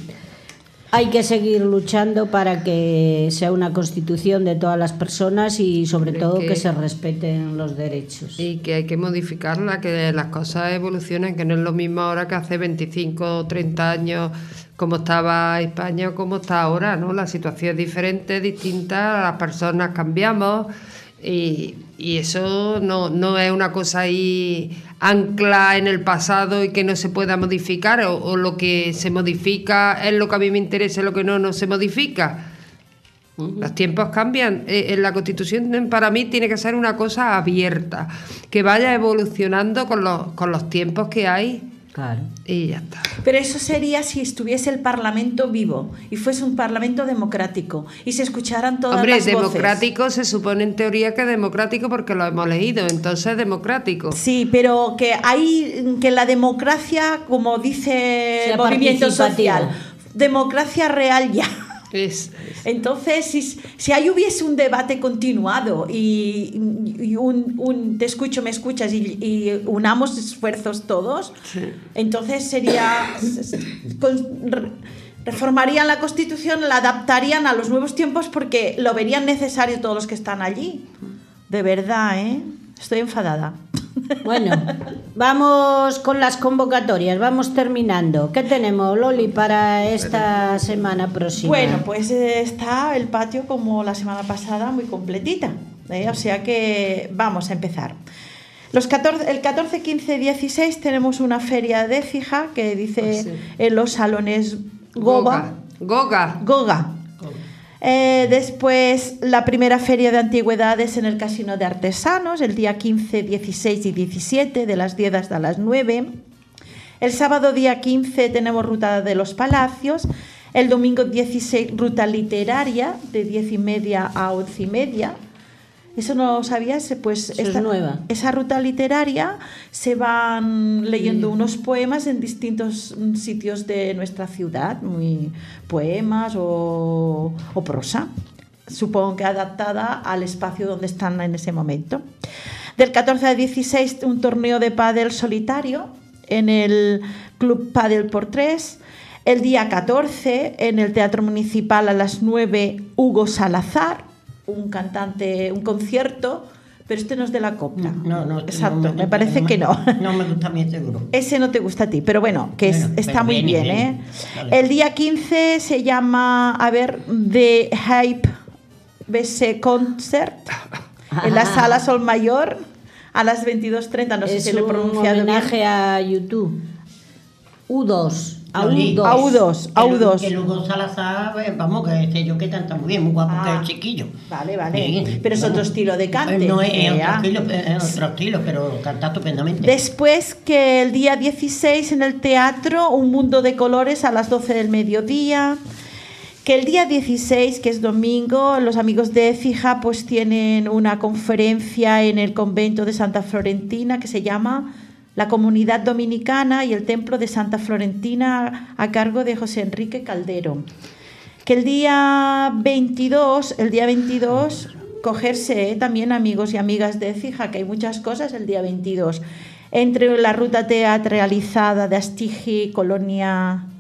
hay que seguir luchando para que sea una constitución de todas las personas y sobre Pero todo que, que se respeten los derechos. Y que hay que modificarla, que las cosas evolucionan, que no es lo mismo ahora que hace veinticinco o treinta años como estaba España o como está ahora, ¿no? La situación es diferente, distinta, las personas cambiamos y, y eso no, no es una cosa ahí ancla en el pasado y que no se pueda modificar, o, o lo que se modifica es lo que a mí me interesa, lo que no, no se modifica. Uh-huh. Los tiempos cambian. Eh, en la Constitución para mí tiene que ser una cosa abierta, que vaya evolucionando con los, con los tiempos que hay. Claro. Y ya está. Pero eso sería si estuviese el Parlamento vivo y fuese un Parlamento democrático y se escucharan todas Hombre, las voces. Hombre, democrático se supone en teoría que es democrático porque lo hemos leído, entonces es democrático. Sí, pero que hay que la democracia, como dice el movimiento social, democracia real ya. Es, es. Entonces, si, si ahí hubiese un debate continuado y, y un, un te escucho, me escuchas y, y unamos esfuerzos todos, sí. entonces sería con, reformarían la Constitución, la adaptarían a los nuevos tiempos porque lo verían necesario todos los que están allí. De verdad, ¿eh? Estoy enfadada. Bueno, vamos con las convocatorias, vamos terminando. ¿Qué tenemos, Loli, para esta semana próxima? Bueno, pues eh, está el patio como la semana pasada muy completita, ¿eh? O sea que vamos a empezar. Los catorce, el catorce, quince, dieciséis tenemos una feria de Écija que dice oh, sí. en los salones Goga. Goga. Goga. Eh, después la primera feria de antigüedades en el Casino de Artesanos, el día quince, dieciséis y diecisiete, de las diez hasta las nueve. El sábado día quince tenemos Ruta de los Palacios. El domingo dieciséis, Ruta Literaria, de diez y media a once y media. ¿Eso no sabías? Pues Eso esta, es nueva. Esa ruta literaria se van leyendo unos poemas en distintos sitios de nuestra ciudad, muy poemas o, o prosa, supongo que adaptada al espacio donde están en ese momento. Del catorce al dieciséis, un torneo de pádel solitario en el Club Pádel por Tres. El día catorce, en el Teatro Municipal a las nueve, Hugo Salazar, un cantante, un concierto, pero este no es de la copla. No, no. Exacto, no me, me parece no, que no. No me gusta a mí seguro. Ese no te gusta a ti, pero bueno, que bueno, es, está muy bien, bien ¿eh? Vale. El día quince se llama, a ver, The Hype B C Concert, en la Sala Sol Mayor, a las veintidós treinta, no sé es si lo he pronunciado un homenaje bien. a YouTube. U dos. A U dos. A U dos. A U dos. Que luego Salazar, vamos, que sé yo que canta muy bien, muy guapo, Ah, que es chiquillo. Vale, vale. Bien, pero es vamos. otro estilo de cante. No es, es ya. otro, estilo, es otro estilo, pero canta estupendamente. Después que el día dieciséis en el teatro, Un Mundo de Colores a las doce del mediodía. Que el día dieciséis, que es domingo, los amigos de Écija pues tienen una conferencia en el convento de Santa Florentina que se llama La Comunidad Dominicana y el Templo de Santa Florentina, a cargo de José Enrique Caldero. Que el día veintidós, el día veintidós, cogerse ¿eh? también amigos y amigas de Écija, que hay muchas cosas el día veintidós. Entre la ruta teatralizada de Astigi, Colonia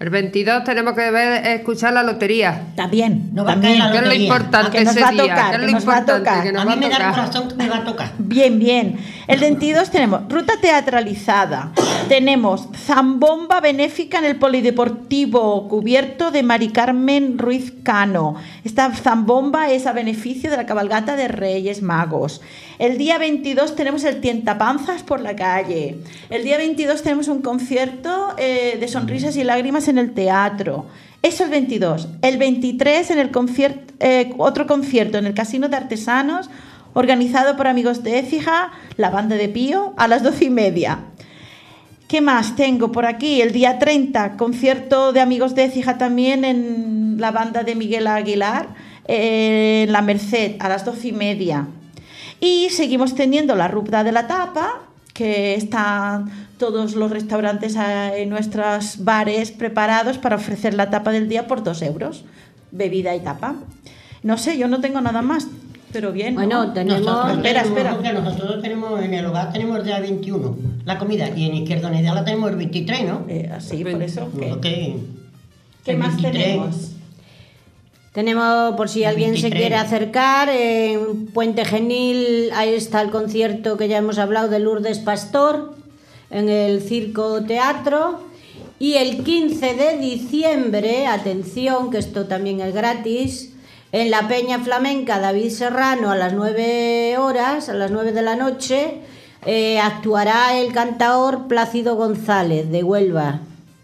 El veintidós tenemos que ver, escuchar la lotería. También. No va a también. caer la ¿Qué es lo lotería. importante Que nos ese va a día? tocar, ¿Qué es que lo nos va a importante? tocar. Que nos A va mí a me da el tocar. corazón que me va a tocar. Bien, bien. El veintidós tenemos ruta teatralizada, tenemos zambomba benéfica en el Polideportivo Cubierto de Mari Carmen Ruiz Cano. Esta zambomba es a beneficio de la cabalgata de Reyes Magos. El día veintidós tenemos el tientapanzas por la calle. El día veintidós tenemos un concierto eh, de sonrisas y lágrimas en el teatro. Eso el veintidós. El veintitrés en el concierto, eh, otro concierto en el Casino de Artesanos, organizado por amigos de Écija, la banda de Pío, a las doce y media. ¿Qué más tengo por aquí? El día treinta, concierto de amigos de Écija también en la banda de Miguel Aguilar, eh, en La Merced, a las doce y media. Y seguimos teniendo la ruta de la tapa, que están todos los restaurantes en nuestros bares preparados para ofrecer la tapa del día por dos euros, bebida y tapa. No sé, yo no tengo nada más, pero bien, ¿no? Bueno, tenemos... Nosotros Espera, tenemos, espera. porque nosotros tenemos en el hogar tenemos el día veintiuno la comida y en Izquierda Unida la tenemos el veintitrés, ¿no? Eh, así, por eso. ¿Qué, Lo que- ¿Qué el más veintitrés. tenemos? Tenemos, por si El alguien se veintitrés. quiere acercar, en Puente Genil, ahí está el concierto que ya hemos hablado de Lourdes Pastor, en el Circo Teatro. Y el quince de diciembre, atención, que esto también es gratis, en la Peña Flamenca David Serrano a las nueve horas, a las nueve de la noche, eh, actuará el cantaor Plácido González de Huelva.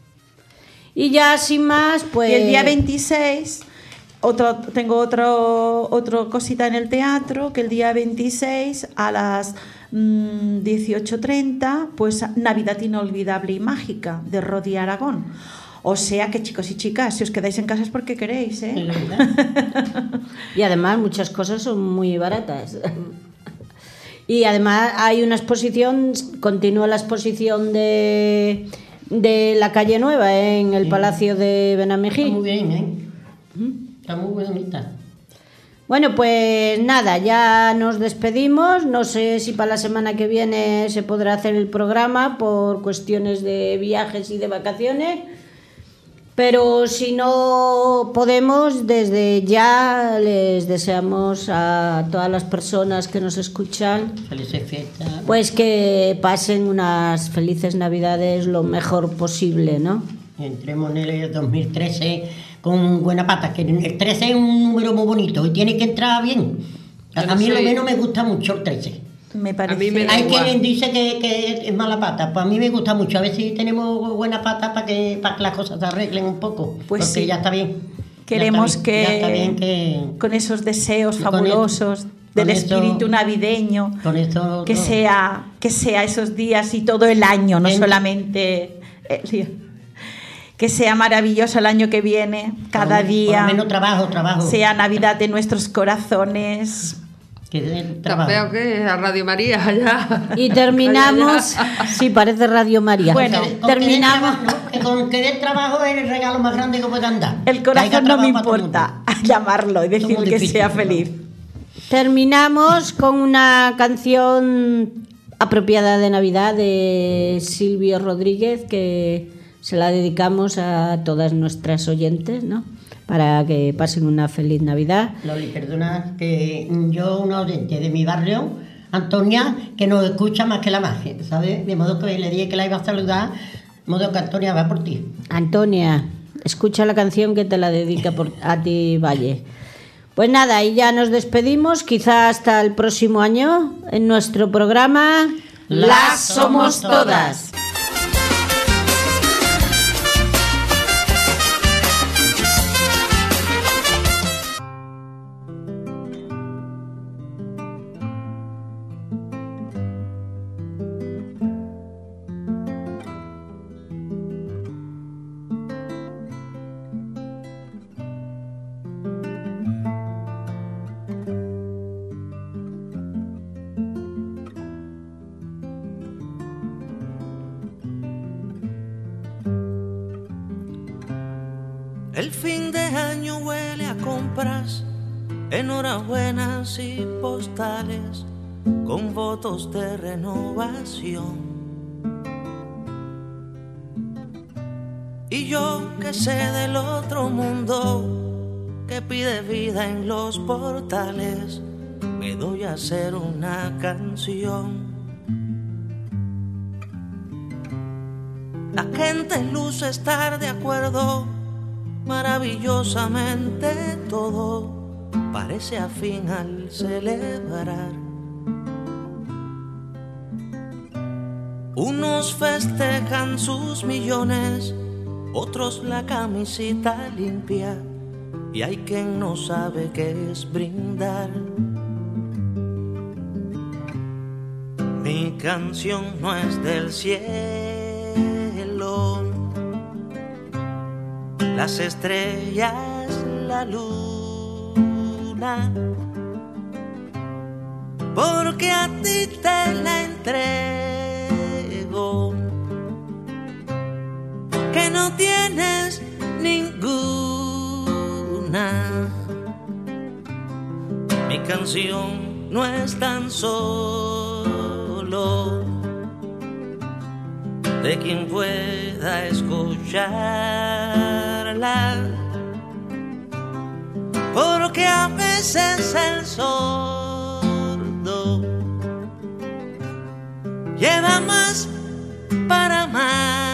Y ya sin más, pues... Y el día veintiséis, otro, tengo otro, otro cosita en el teatro, que el día veintiséis a las mmm, dieciocho treinta, pues Navidad Inolvidable y Mágica de Rodi Aragón. O sea que, chicos y chicas, si os quedáis en casa es porque queréis, ¿eh? Es la verdad. Y además muchas cosas son muy baratas. Y además hay una exposición, continúa la exposición de, de la calle Nueva en el Sí. Palacio de Está Benamejí. muy bien, ¿eh? Está muy bonita. Bueno, pues nada, ya nos despedimos. No sé si para la semana que viene se podrá hacer el programa por cuestiones de viajes y de vacaciones. Pero si no podemos, desde ya les deseamos a todas las personas que nos escuchan, Felices fiestas. pues que pasen unas felices Navidades lo mejor posible, ¿no? Entremos en el dos mil trece con buena pata, que el trece es un número muy bonito y tiene que entrar bien. A, Yo no a mí lo sé. menos me gusta mucho el trece. Me parece. A mí me da Hay igual. quien dice que, que es mala pata, pues a mí me gusta mucho. A ver si tenemos buena pata para que, para que las cosas se arreglen un poco. Pues porque sí. ya está bien. Queremos Ya está bien, que, ya está bien que con esos deseos Y con fabulosos el- del con eso- espíritu navideño, con esto que todo. sea, que sea esos días y todo el año, no Ent- solamente el día. Que sea maravilloso el año que viene, cada por lo- día. Por lo menos trabajo, trabajo. Sea Navidad de nuestros corazones. Que den Tan trabajo. feo que a Radio María allá. Y terminamos, sí, parece Radio María. Bueno, Con que den terminamos. trabajo, ¿no? Que con que den trabajo es el regalo más grande que puedan dar. El Que haya corazón no me trabajo para todo el importa llamarlo y decir muy que difícil, sea ¿no? feliz. Terminamos con una canción apropiada de Navidad de Silvio Rodríguez que se la dedicamos a todas nuestras oyentes, ¿no? Para que pasen una feliz Navidad. Loli, perdona que yo, una oyente de mi barrio, Antonia, que nos escucha más que la magia, ¿sabes? De modo que le dije que la iba a saludar, de modo que Antonia va por ti. Antonia, escucha la canción que te la dedica por, a ti, Valle. Pues nada, y ya nos despedimos, quizá hasta el próximo año, en nuestro programa Las Somos Todas. El fin de año huele a compras, enhorabuenas y postales con votos de renovación. Y yo que sé del otro mundo, que pide vida en los portales, me doy a hacer una canción. La gente luce estar de acuerdo, maravillosamente todo parece afín al celebrar. Unos festejan sus millones, otros la camisita limpia, y hay quien no sabe qué es brindar. Mi canción no es del cielo, las estrellas, la luna, porque a ti te la entrego, que no tienes ninguna. Mi canción no es tan solo de quien pueda escucharla, porque a veces el sordo lleva más para amarla.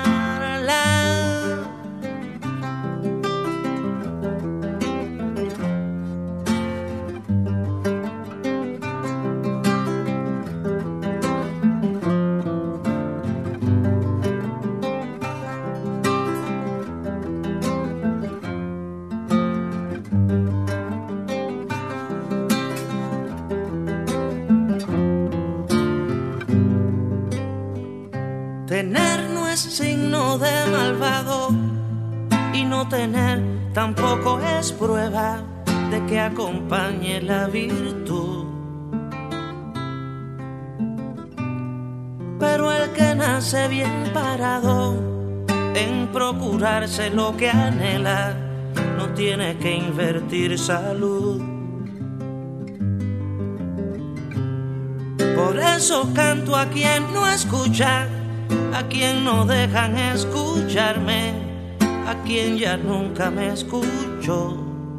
Tener no es signo de malvado, y no tener tampoco es prueba de que acompañe la virtud. Pero el que nace bien parado en procurarse lo que anhela, no tiene que invertir salud. Por eso canto a quien no escucha, a quien no dejan escucharme, a quien ya nunca me escucho,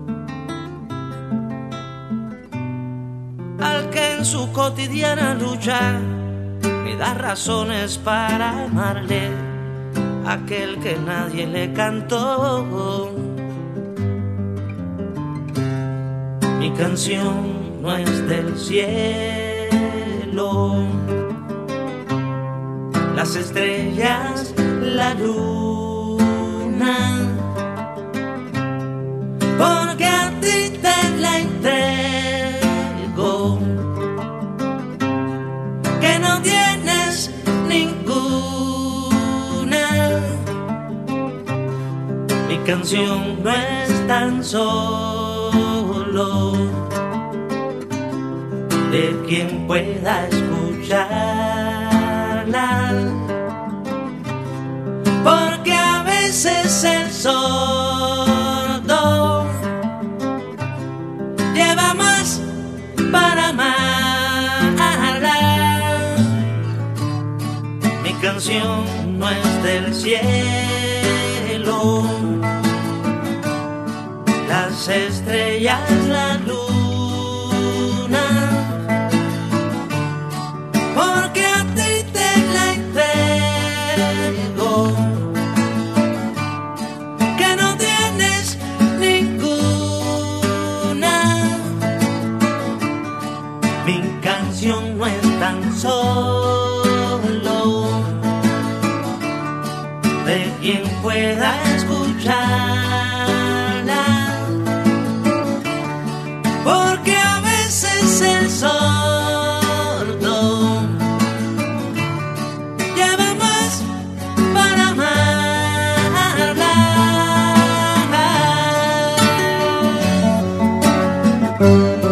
al que en su cotidiana lucha me da razones para amarle, aquel que nadie le cantó. Mi canción no es del cielo, las estrellas, la luna, porque a ti te la entrego, que no tienes ninguna. Mi canción no es tan solo de quien pueda escucharla, porque a veces el sordo lleva más para amarla. Mi canción no es del cielo, las estrellas, la luna, porque a ti te la entrego, que no tienes ninguna. Mi canción no es tan solo de quien pueda escucharla, porque a veces el sordo lleva más para amarla.